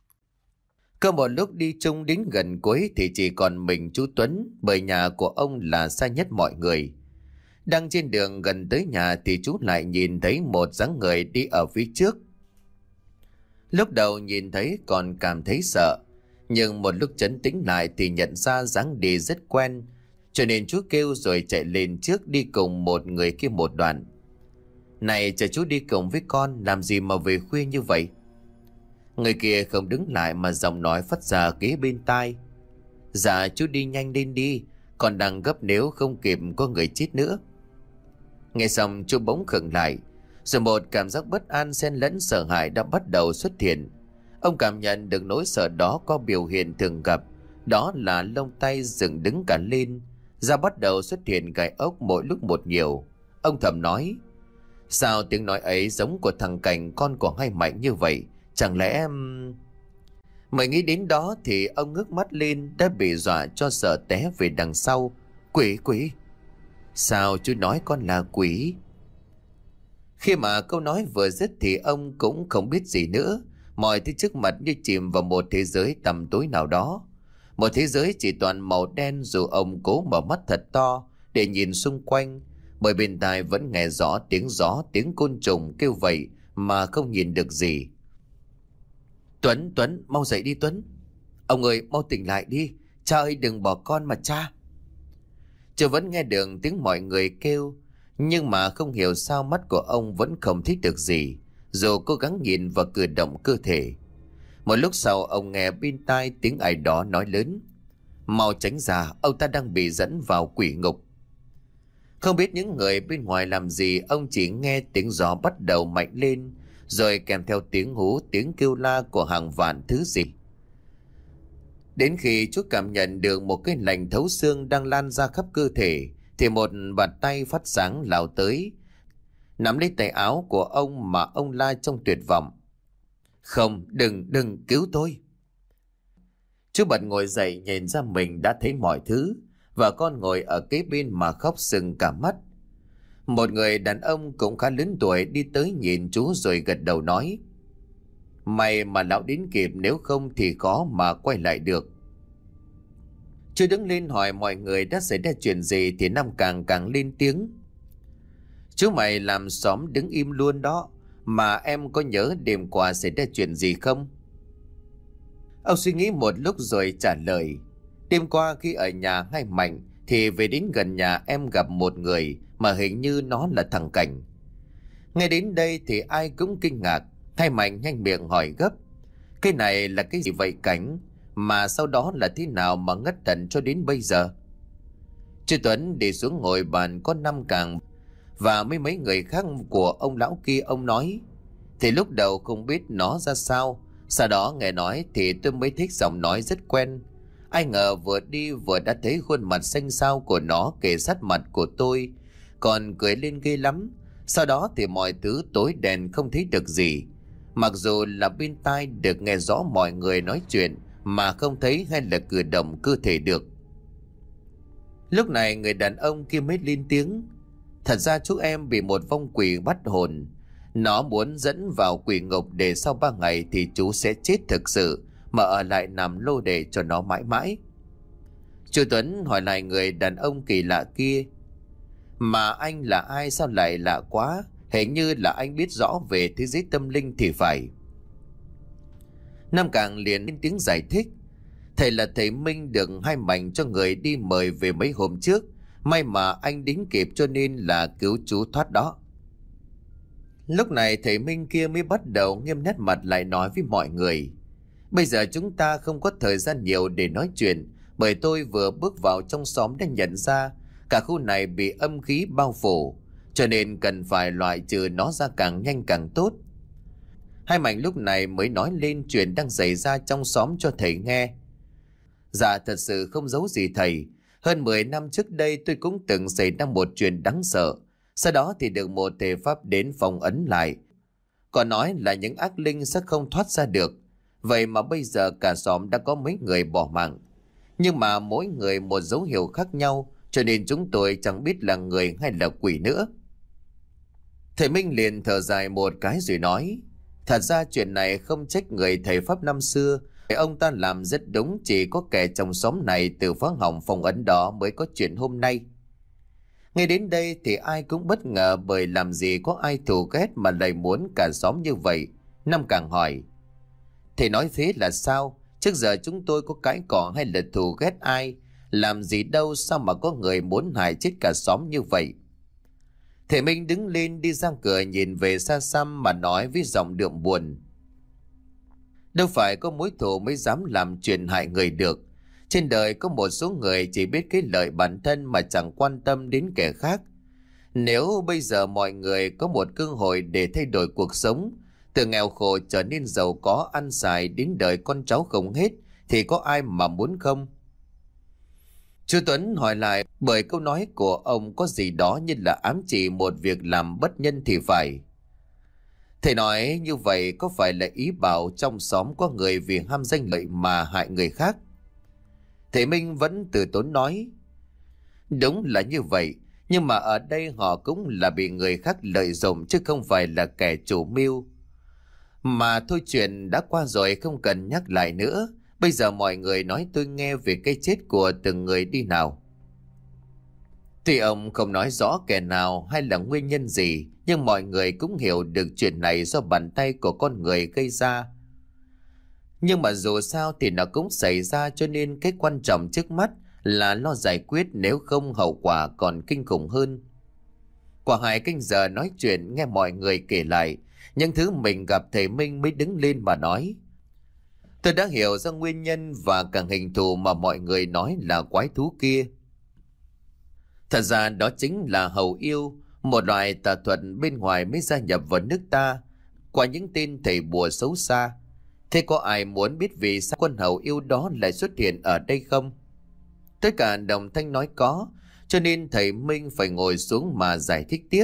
Cơ một lúc đi chung đến gần cuối thì chỉ còn mình chú Tuấn, bởi nhà của ông là xa nhất mọi người. Đang trên đường gần tới nhà thì chú lại nhìn thấy một dáng người đi ở phía trước. Lúc đầu nhìn thấy còn cảm thấy sợ, nhưng một lúc trấn tĩnh lại thì nhận ra dáng đi rất quen, cho nên chú kêu rồi chạy lên trước đi cùng một người kia một đoạn. Này, chờ chú đi cùng với con, làm gì mà về khuya như vậy? Người kia không đứng lại mà giọng nói phát ra kế bên tai. Dạ chú đi nhanh lên đi, còn đang gấp, nếu không kịp có người chết nữa. Nghe xong chú bỗng khựng lại, rồi một cảm giác bất an xen lẫn sợ hãi đã bắt đầu xuất hiện. Ông cảm nhận được nỗi sợ đó có biểu hiện thường gặp, đó là lông tay dựng đứng cả lên, da bắt đầu xuất hiện gai ốc mỗi lúc một nhiều. Ông thầm nói, sao tiếng nói ấy giống của thằng Cảnh, con của Hai Mạnh như vậy? Chẳng lẽ em... Mới nghĩ đến đó thì ông ngước mắt lên, đã bị dọa cho sợ té về đằng sau. Quỷ, quỷ! Sao chú nói con là quỷ? Khi mà câu nói vừa dứt thì ông cũng không biết gì nữa. Mọi thứ trước mặt như chìm vào một thế giới tăm tối nào đó. Một thế giới chỉ toàn màu đen, dù ông cố mở mắt thật to để nhìn xung quanh, bởi bên tai vẫn nghe rõ tiếng gió, tiếng côn trùng kêu vậy mà không nhìn được gì. Tuấn, Tuấn, mau dậy đi Tuấn. Ông ơi, mau tỉnh lại đi. Cha ơi, đừng bỏ con mà cha. Chứ vẫn nghe được tiếng mọi người kêu, nhưng mà không hiểu sao mắt của ông vẫn không thấy được gì, dù cố gắng nhìn và cử động cơ thể. Một lúc sau ông nghe bên tai tiếng ai đó nói lớn, mau tránh ra, ông ta đang bị dẫn vào quỷ ngục. Không biết những người bên ngoài làm gì, ông chỉ nghe tiếng gió bắt đầu mạnh lên, rồi kèm theo tiếng hú, tiếng kêu la của hàng vạn thứ gì. Đến khi chú cảm nhận được một cái lạnh thấu xương đang lan ra khắp cơ thể, thì một bàn tay phát sáng lao tới, nắm lấy tay áo của ông mà ông la trong tuyệt vọng. Không, đừng, đừng, cứu tôi. Chú bật ngồi dậy, nhìn ra mình đã thấy mọi thứ, và con ngồi ở kế bên mà khóc sưng cả mắt. Một người đàn ông cũng khá lớn tuổi đi tới nhìn chú rồi gật đầu nói, may mà lão đến kịp, nếu không thì khó mà quay lại được. Chú đứng lên hỏi mọi người đã xảy ra chuyện gì thì Năm càng càng lên tiếng. Chú mày làm xóm đứng im luôn đó, mà em có nhớ đêm qua xảy ra chuyện gì không? Ông suy nghĩ một lúc rồi trả lời, Đêm qua khi ở nhà hai Mạnh thì về đến gần nhà em gặp một người mà hình như nó là thằng Cảnh. Nghe đến đây thì ai cũng kinh ngạc. Hai Mạnh nhanh miệng hỏi gấp: cái này là cái gì vậy Cảnh? Mà sau đó là thế nào mà ngất thần cho đến bây giờ? Chú Tuấn đi xuống ngồi bàn có năm càng và mấy mấy người khác của ông lão kia. Ông nói: thì lúc đầu không biết nó ra sao, sau đó nghe nói thì tôi mới thích giọng nói rất quen. Ai ngờ vừa đi vừa đã thấy khuôn mặt xanh xao của nó kề sát mặt của tôi, còn cười lên ghê lắm. Sau đó thì mọi thứ tối đen không thấy được gì, mặc dù là bên tai được nghe rõ mọi người nói chuyện mà không thấy hay là cử động cơ thể được. Lúc này người đàn ông kia mới lên tiếng: thật ra chú em bị một vong quỷ bắt hồn. Nó muốn dẫn vào quỷ ngục để sau ba ngày thì chú sẽ chết thực sự, mà ở lại làm lô đề cho nó mãi mãi. Chú Tuấn hỏi lại người đàn ông kỳ lạ kia: mà anh là ai, sao lại lạ quá? Hình như là anh biết rõ về thế giới tâm linh thì phải. Nam Càng liền lên tiếng giải thích: thầy là thầy Minh được hai Mạnh cho người đi mời về mấy hôm trước. May mà anh đến kịp cho nên là cứu chú thoát đó. Lúc này thầy Minh kia mới bắt đầu nghiêm nét mặt lại nói với mọi người: bây giờ chúng ta không có thời gian nhiều để nói chuyện, bởi tôi vừa bước vào trong xóm đã nhận ra cả khu này bị âm khí bao phủ, cho nên cần phải loại trừ nó ra càng nhanh càng tốt. Hai Mạnh lúc này mới nói lên chuyện đang xảy ra trong xóm cho thầy nghe. Dạ thật sự không giấu gì thầy, hơn mười năm trước đây tôi cũng từng xảy ra một chuyện đáng sợ. Sau đó thì được một thầy pháp đến phong ấn lại, còn nói là những ác linh sẽ không thoát ra được. Vậy mà bây giờ cả xóm đã có mấy người bỏ mạng, nhưng mà mỗi người một dấu hiệu khác nhau, cho nên chúng tôi chẳng biết là người hay là quỷ nữa. Thầy Minh liền thở dài một cái rồi nói: thật ra chuyện này không trách người thầy pháp năm xưa, ông ta làm rất đúng, chỉ có kẻ trong xóm này từ phá hỏng phong ấn đó mới có chuyện hôm nay. Ngay đến đây thì ai cũng bất ngờ, bởi làm gì có ai thù ghét mà lại muốn cả xóm như vậy. Nam Càng hỏi: thầy nói thế là sao? Trước giờ chúng tôi có cãi cọ hay là thù ghét ai? Làm gì đâu, sao mà có người muốn hại chết cả xóm như vậy? Thầy Minh đứng lên đi ra cửa nhìn về xa xăm mà nói với giọng đượm buồn: đâu phải có mối thù mới dám làm chuyện hại người được. Trên đời có một số người chỉ biết cái lợi bản thân mà chẳng quan tâm đến kẻ khác. Nếu bây giờ mọi người có một cơ hội để thay đổi cuộc sống, từ nghèo khổ trở nên giàu có ăn xài đến đời con cháu không hết, thì có ai mà muốn không? Chú Tuấn hỏi lại, bởi câu nói của ông có gì đó như là ám chỉ một việc làm bất nhân thì phải. Thầy nói như vậy có phải là ý bảo trong xóm có người vì ham danh lợi mà hại người khác? Thầy Minh vẫn từ tốn nói: đúng là như vậy, nhưng mà ở đây họ cũng là bị người khác lợi dụng chứ không phải là kẻ chủ mưu. Mà thôi, chuyện đã qua rồi không cần nhắc lại nữa. Bây giờ mọi người nói tôi nghe về cái chết của từng người đi nào. Tuy ông không nói rõ kẻ nào hay là nguyên nhân gì, nhưng mọi người cũng hiểu được chuyện này do bàn tay của con người gây ra. Nhưng mà dù sao thì nó cũng xảy ra, cho nên cái quan trọng trước mắt là lo giải quyết, nếu không hậu quả còn kinh khủng hơn. Qua hai canh giờ nói chuyện nghe mọi người kể lại những thứ mình gặp, thầy Minh mới đứng lên mà nói: tôi đã hiểu ra nguyên nhân và cả hình thù mà mọi người nói là quái thú kia. Thật ra đó chính là hầu yêu, một loại tà thuật bên ngoài mới gia nhập vào nước ta qua những tên thầy bùa xấu xa. Thế có ai muốn biết vì sao con hầu yêu đó lại xuất hiện ở đây không? Tất cả đồng thanh nói có, cho nên thầy Minh phải ngồi xuống mà giải thích tiếp.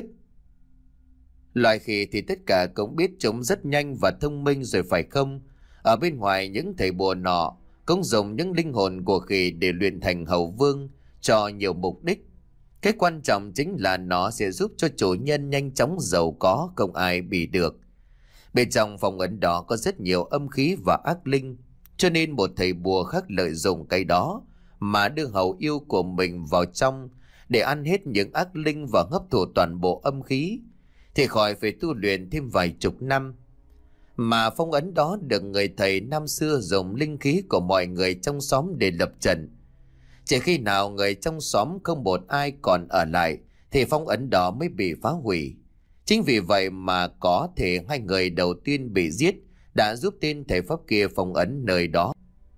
Loài khỉ thì tất cả cũng biết chúng rất nhanh và thông minh rồi phải không? Ở bên ngoài những thầy bùa nọ cũng dùng những linh hồn của khỉ để luyện thành hầu vương cho nhiều mục đích. Cái quan trọng chính là nó sẽ giúp cho chủ nhân nhanh chóng giàu có, không ai bị được. Bên trong phòng ấn đó có rất nhiều âm khí và ác linh, cho nên một thầy bùa khác lợi dụng cái đó mà đưa hầu yêu của mình vào trong để ăn hết những ác linh và hấp thụ toàn bộ âm khí, thì khỏi phải tu luyện thêm vài chục năm. Mà phong ấn đó được người thầy năm xưa dùng linh khí của mọi người trong xóm để lập trận, Chỉ khi nào người trong xóm không một ai còn ở lại thì phong ấn đó mới bị phá hủy. Chính vì vậy mà có thể hai người đầu tiên bị giết đã giúp tên thầy pháp kia phong ấn nơi đó.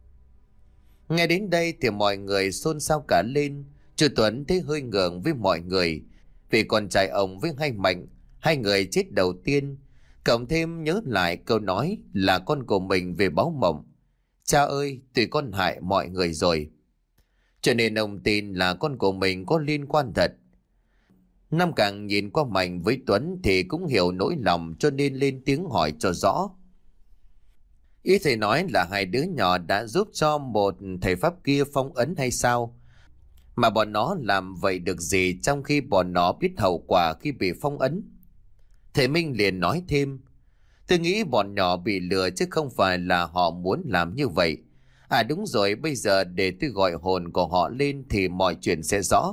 Nghe đến đây thì mọi người xôn xao cả lên. Chú Tuấn thấy hơi ngượng với mọi người vì con trai ông với hai Mạnh, hai người chết đầu tiên, cộng thêm nhớ lại câu nói là con của mình về báo mộng. Cha ơi, tụi con hại mọi người rồi. Cho nên ông tin là con của mình có liên quan thật. Nam Càng nhìn qua Mạnh với Tuấn thì cũng hiểu nỗi lòng, cho nên lên tiếng hỏi cho rõ. Ý thầy nói là hai đứa nhỏ đã giúp cho một thầy pháp kia phong ấn hay sao? Mà bọn nó làm vậy được gì trong khi bọn nó biết hậu quả khi bị phong ấn? Thầy Minh liền nói thêm. Tôi nghĩ bọn nhỏ bị lừa chứ không phải là họ muốn làm như vậy. À đúng rồi, bây giờ để tôi gọi hồn của họ lên thì mọi chuyện sẽ rõ.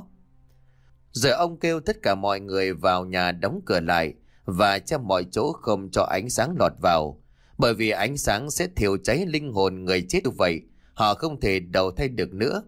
Rồi ông kêu tất cả mọi người vào nhà đóng cửa lại và che mọi chỗ không cho ánh sáng lọt vào. Bởi vì ánh sáng sẽ thiêu cháy linh hồn người chết, vậy họ không thể đầu thai được nữa.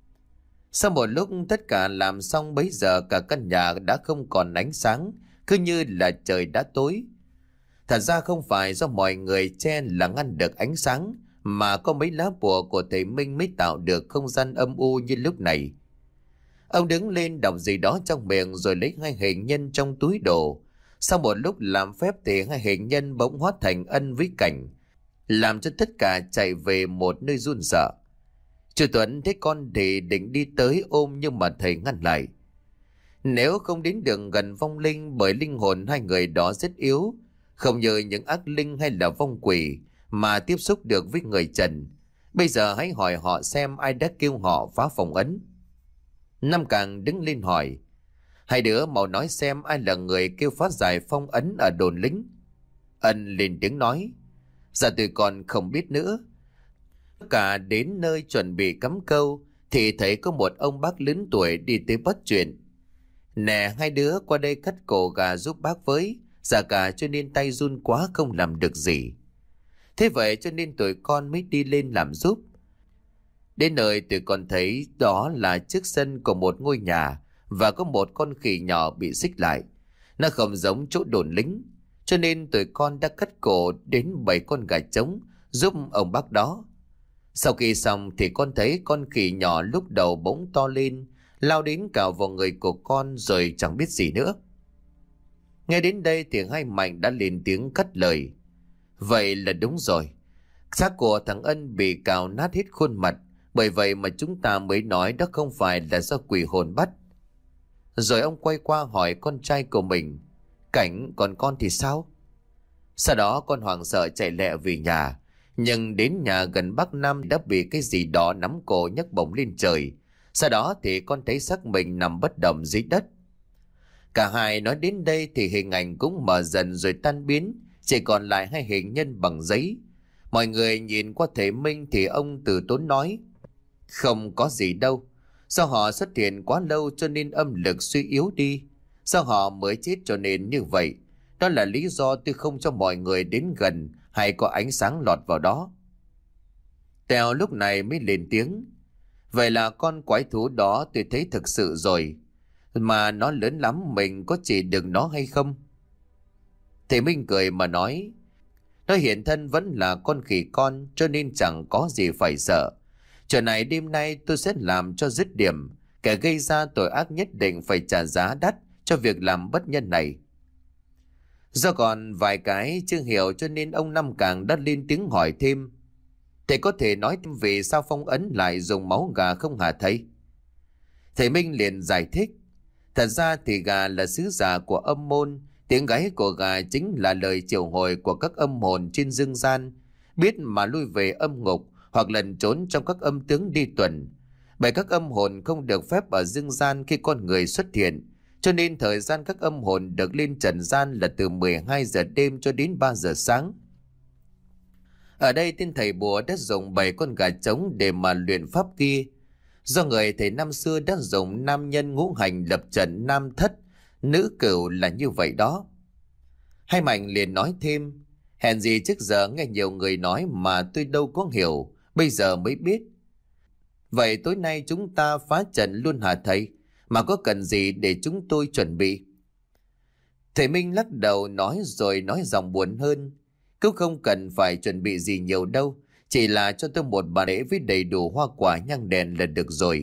Sau một lúc tất cả làm xong, bấy giờ cả căn nhà đã không còn ánh sáng, cứ như là trời đã tối. Thật ra không phải do mọi người che là ngăn được ánh sáng, mà có mấy lá bùa của thầy Minh mới tạo được không gian âm u như lúc này. Ông đứng lên đọc gì đó trong miệng rồi lấy hai hình nhân trong túi đồ. Sau một lúc làm phép thì hai hình nhân bỗng hóa thành Ân với Cảnh, làm cho tất cả chạy về một nơi run sợ. Chú Tuấn thấy con thì định đi tới ôm nhưng mà thầy ngăn lại. Nếu không đến đường gần vong linh, bởi linh hồn hai người đó rất yếu, không như những ác linh hay là vong quỷ mà tiếp xúc được với người trần. Bây giờ hãy hỏi họ xem ai đã kêu họ phá phong ấn. Nam Càng đứng lên hỏi. Hai đứa mau nói xem ai là người kêu phá giải phong ấn ở đồn lính. Ân lên tiếng nói. Dạ tụi con không biết nữa. Cả đến nơi chuẩn bị cắm câu thì thấy có một ông bác lớn tuổi đi tới bắt chuyện. Nè hai đứa qua đây cắt cổ gà giúp bác với. Dạ cả cho nên tay run quá không làm được gì. Thế vậy cho nên tụi con mới đi lên làm giúp. Đến nơi tụi con thấy đó là chiếc sân của một ngôi nhà và có một con khỉ nhỏ bị xích lại. Nó không giống chỗ đồn lính, cho nên tụi con đã cắt cổ đến bảy con gà trống giúp ông bác đó. Sau khi xong thì con thấy con khỉ nhỏ lúc đầu bỗng to lên, lao đến cào vào người của con rồi chẳng biết gì nữa. Nghe đến đây thì hai Mạnh đã lên tiếng cắt lời. Vậy là đúng rồi. Xác của thằng Ân bị cào nát hết khuôn mặt, bởi vậy mà chúng ta mới nói đó không phải là do quỷ hồn bắt. Rồi ông quay qua hỏi con trai của mình. Cảnh, còn con thì sao? Sau đó con hoảng sợ chạy lẹ về nhà. Nhưng đến nhà gần Bắc Nam đã bị cái gì đó nắm cổ nhấc bổng lên trời. Sau đó thì con thấy xác mình nằm bất động dưới đất. Cả hai nói đến đây thì hình ảnh cũng mở dần rồi tan biến, chỉ còn lại hai hình nhân bằng giấy. Mọi người nhìn qua thầy Minh thì ông từ tốn nói. Không có gì đâu. Do họ xuất hiện quá lâu cho nên âm lực suy yếu đi. Do họ mới chết cho nên như vậy. Đó là lý do tôi không cho mọi người đến gần hay có ánh sáng lọt vào đó. Tèo lúc này mới lên tiếng. Vậy là con quái thú đó tôi thấy thực sự rồi. Mà nó lớn lắm, mình có chỉ được nó hay không? Thầy Minh cười mà nói. Nó hiện thân vẫn là con khỉ con, cho nên chẳng có gì phải sợ. Chuyện này đêm nay tôi sẽ làm cho dứt điểm. Kẻ gây ra tội ác nhất định phải trả giá đắt cho việc làm bất nhân này. Do còn vài cái chưa hiểu cho nên ông Năm Càng đã lên tiếng hỏi thêm. Thầy có thể nói thêm vì sao phong ấn lại dùng máu gà không hả thầy? Thầy Minh liền giải thích. Thật ra thì gà là sứ giả của âm môn. Tiếng gáy của gà chính là lời triệu hồi của các âm hồn trên dương gian, biết mà lui về âm ngục hoặc lẩn trốn trong các âm tướng đi tuần. Bởi các âm hồn không được phép ở dương gian khi con người xuất hiện, cho nên thời gian các âm hồn được lên trần gian là từ mười hai giờ đêm cho đến ba giờ sáng. Ở đây tên thầy bùa đã dùng bảy con gà trống để mà luyện pháp kia. Do người thầy năm xưa đã dùng nam nhân ngũ hành lập trận nam thất, nữ cửu là như vậy đó. Hai Mạnh liền nói thêm. Hèn gì trước giờ nghe nhiều người nói mà tôi đâu có hiểu, bây giờ mới biết. Vậy tối nay chúng ta phá trận luôn hả thầy? Mà có cần gì để chúng tôi chuẩn bị? Thầy Minh lắc đầu nói rồi nói giọng buồn hơn. Cũng không cần phải chuẩn bị gì nhiều đâu. Chỉ là cho tôi một bàn lễ với đầy đủ hoa quả nhang đèn là được rồi.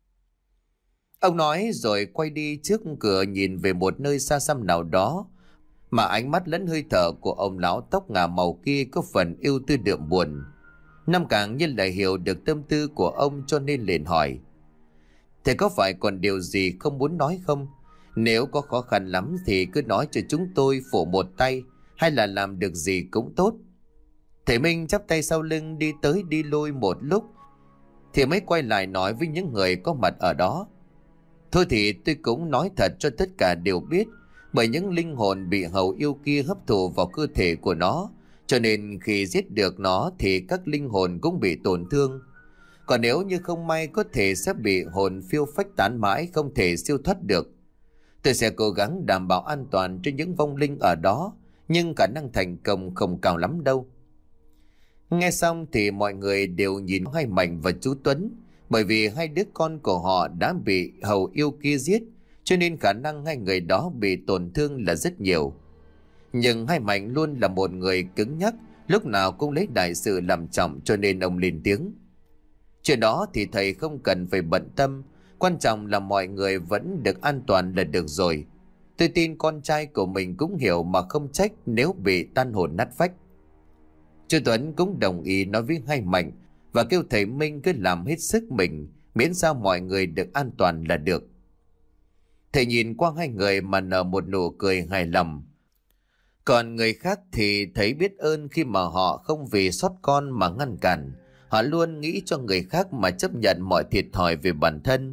Ông nói rồi quay đi trước cửa nhìn về một nơi xa xăm nào đó, mà ánh mắt lẫn hơi thở của ông lão tóc ngà màu kia có phần ưu tư đượm buồn. Nam Càng như lại hiểu được tâm tư của ông cho nên liền hỏi: Thầy có phải còn điều gì không muốn nói không? Nếu có khó khăn lắm thì cứ nói cho chúng tôi phụ một tay, hay là làm được gì cũng tốt. Thầy Minh chắp tay sau lưng đi tới đi lui một lúc thì mới quay lại nói với những người có mặt ở đó: Thôi thì tôi cũng nói thật cho tất cả đều biết, bởi những linh hồn bị hầu yêu kia hấp thụ vào cơ thể của nó, cho nên khi giết được nó thì các linh hồn cũng bị tổn thương. Còn nếu như không may có thể sẽ bị hồn phiêu phách tán mãi, không thể siêu thoát được. Tôi sẽ cố gắng đảm bảo an toàn cho những vong linh ở đó, nhưng khả năng thành công không cao lắm đâu. Nghe xong thì mọi người đều nhìn hai Mạnh và chú Tuấn, bởi vì hai đứa con của họ đã bị hầu yêu kia giết, cho nên khả năng hai người đó bị tổn thương là rất nhiều. Nhưng hai Mạnh luôn là một người cứng nhắc, lúc nào cũng lấy đại sự làm trọng, cho nên ông lên tiếng: Chuyện đó thì thầy không cần phải bận tâm, quan trọng là mọi người vẫn được an toàn là được rồi. Tôi tin con trai của mình cũng hiểu mà không trách nếu bị tan hồn nát phách. Chú Tuấn cũng đồng ý nói với hai Mạnh và kêu thầy Minh cứ làm hết sức mình, miễn sao mọi người được an toàn là được. Thầy nhìn qua hai người mà nở một nụ cười hài lòng. Còn người khác thì thấy biết ơn khi mà họ không vì sót con mà ngăn cản. Họ luôn nghĩ cho người khác mà chấp nhận mọi thiệt thòi về bản thân.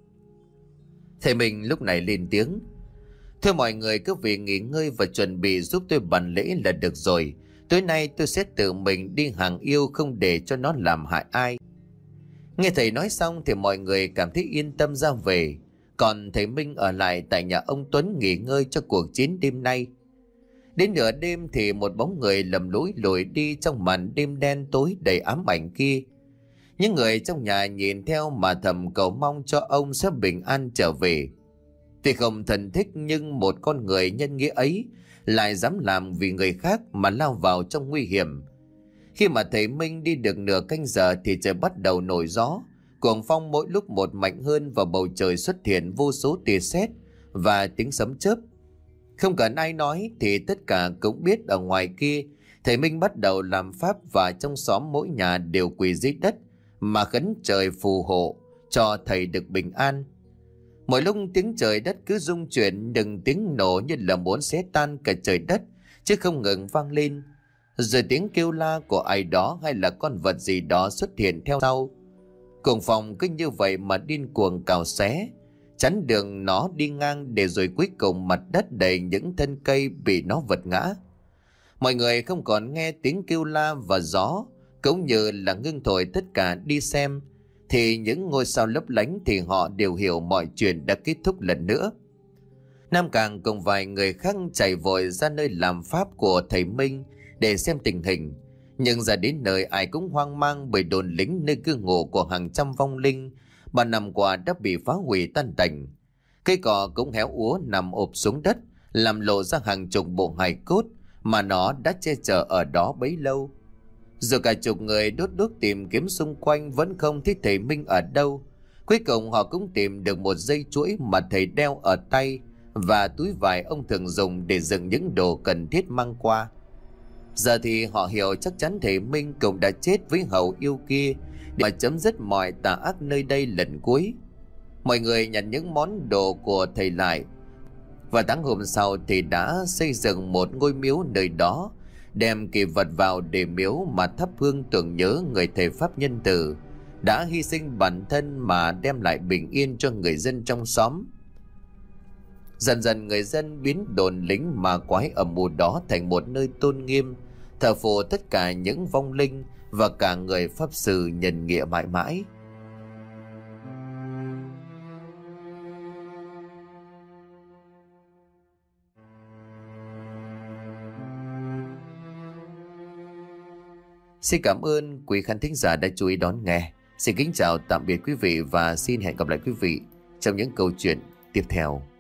Thầy Minh lúc này lên tiếng: Thôi mọi người cứ về nghỉ ngơi và chuẩn bị giúp tôi bàn lễ là được rồi. Tối nay tôi sẽ tự mình đi hàng yêu, không để cho nó làm hại ai. Nghe thầy nói xong thì mọi người cảm thấy yên tâm ra về. Còn thầy Minh ở lại tại nhà ông Tuấn nghỉ ngơi cho cuộc chiến đêm nay. Đến nửa đêm thì một bóng người lầm lũi lùi đi trong màn đêm đen tối đầy ám ảnh kia. Những người trong nhà nhìn theo mà thầm cầu mong cho ông sẽ bình an trở về. Tuy không thân thích nhưng một con người nhân nghĩa ấy lại dám làm vì người khác mà lao vào trong nguy hiểm. Khi mà thầy Minh đi được nửa canh giờ thì trời bắt đầu nổi gió. Cuồng phong mỗi lúc một mạnh hơn và bầu trời xuất hiện vô số tia sét và tiếng sấm chớp. Không cần ai nói thì tất cả cũng biết ở ngoài kia thầy Minh bắt đầu làm pháp, và trong xóm mỗi nhà đều quỳ dưới đất mà khấn trời phù hộ cho thầy được bình an. Mỗi lúc tiếng trời đất cứ rung chuyển, từng tiếng nổ như là muốn xé tan cả trời đất chứ không ngừng vang lên. Rồi tiếng kêu la của ai đó hay là con vật gì đó xuất hiện theo sau. Cuồng phong cứ như vậy mà điên cuồng cào xé, chắn đường nó đi ngang, để rồi cuối cùng mặt đất đầy những thân cây bị nó vật ngã. Mọi người không còn nghe tiếng kêu la và gió, cũng như là ngưng thổi tất cả đi xem thì những ngôi sao lấp lánh, thì họ đều hiểu mọi chuyện đã kết thúc lần nữa. Nam Càng cùng vài người khác chạy vội ra nơi làm pháp của thầy Minh để xem tình hình. Nhưng ra đến nơi ai cũng hoang mang, bởi đồn lính nơi cư ngụ của hàng trăm vong linh mà năm qua đã bị phá hủy tan tành. Cây cỏ cũng héo úa nằm ụp xuống đất, làm lộ ra hàng chục bộ hài cốt mà nó đã che chở ở đó bấy lâu. Dù cả chục người đốt đuốc tìm kiếm xung quanh vẫn không thấy thầy Minh ở đâu. Cuối cùng họ cũng tìm được một dây chuỗi mà thầy đeo ở tay và túi vải ông thường dùng để dựng những đồ cần thiết mang qua. Giờ thì họ hiểu chắc chắn thầy Minh cũng đã chết với hầu yêu kia để mà chấm dứt mọi tà ác nơi đây lần cuối. Mọi người nhận những món đồ của thầy lại, và tháng hôm sau thì đã xây dựng một ngôi miếu nơi đó, đem kỳ vật vào để miếu mà thắp hương tưởng nhớ người thầy pháp nhân tử đã hy sinh bản thân mà đem lại bình yên cho người dân trong xóm. Dần dần người dân biến đồn lính mà quái ở mù đó thành một nơi tôn nghiêm, thờ phụng tất cả những vong linh và cả người pháp sư nhân nghĩa mãi mãi. Xin cảm ơn quý khán thính giả đã chú ý đón nghe. Xin kính chào tạm biệt quý vị và xin hẹn gặp lại quý vị trong những câu chuyện tiếp theo.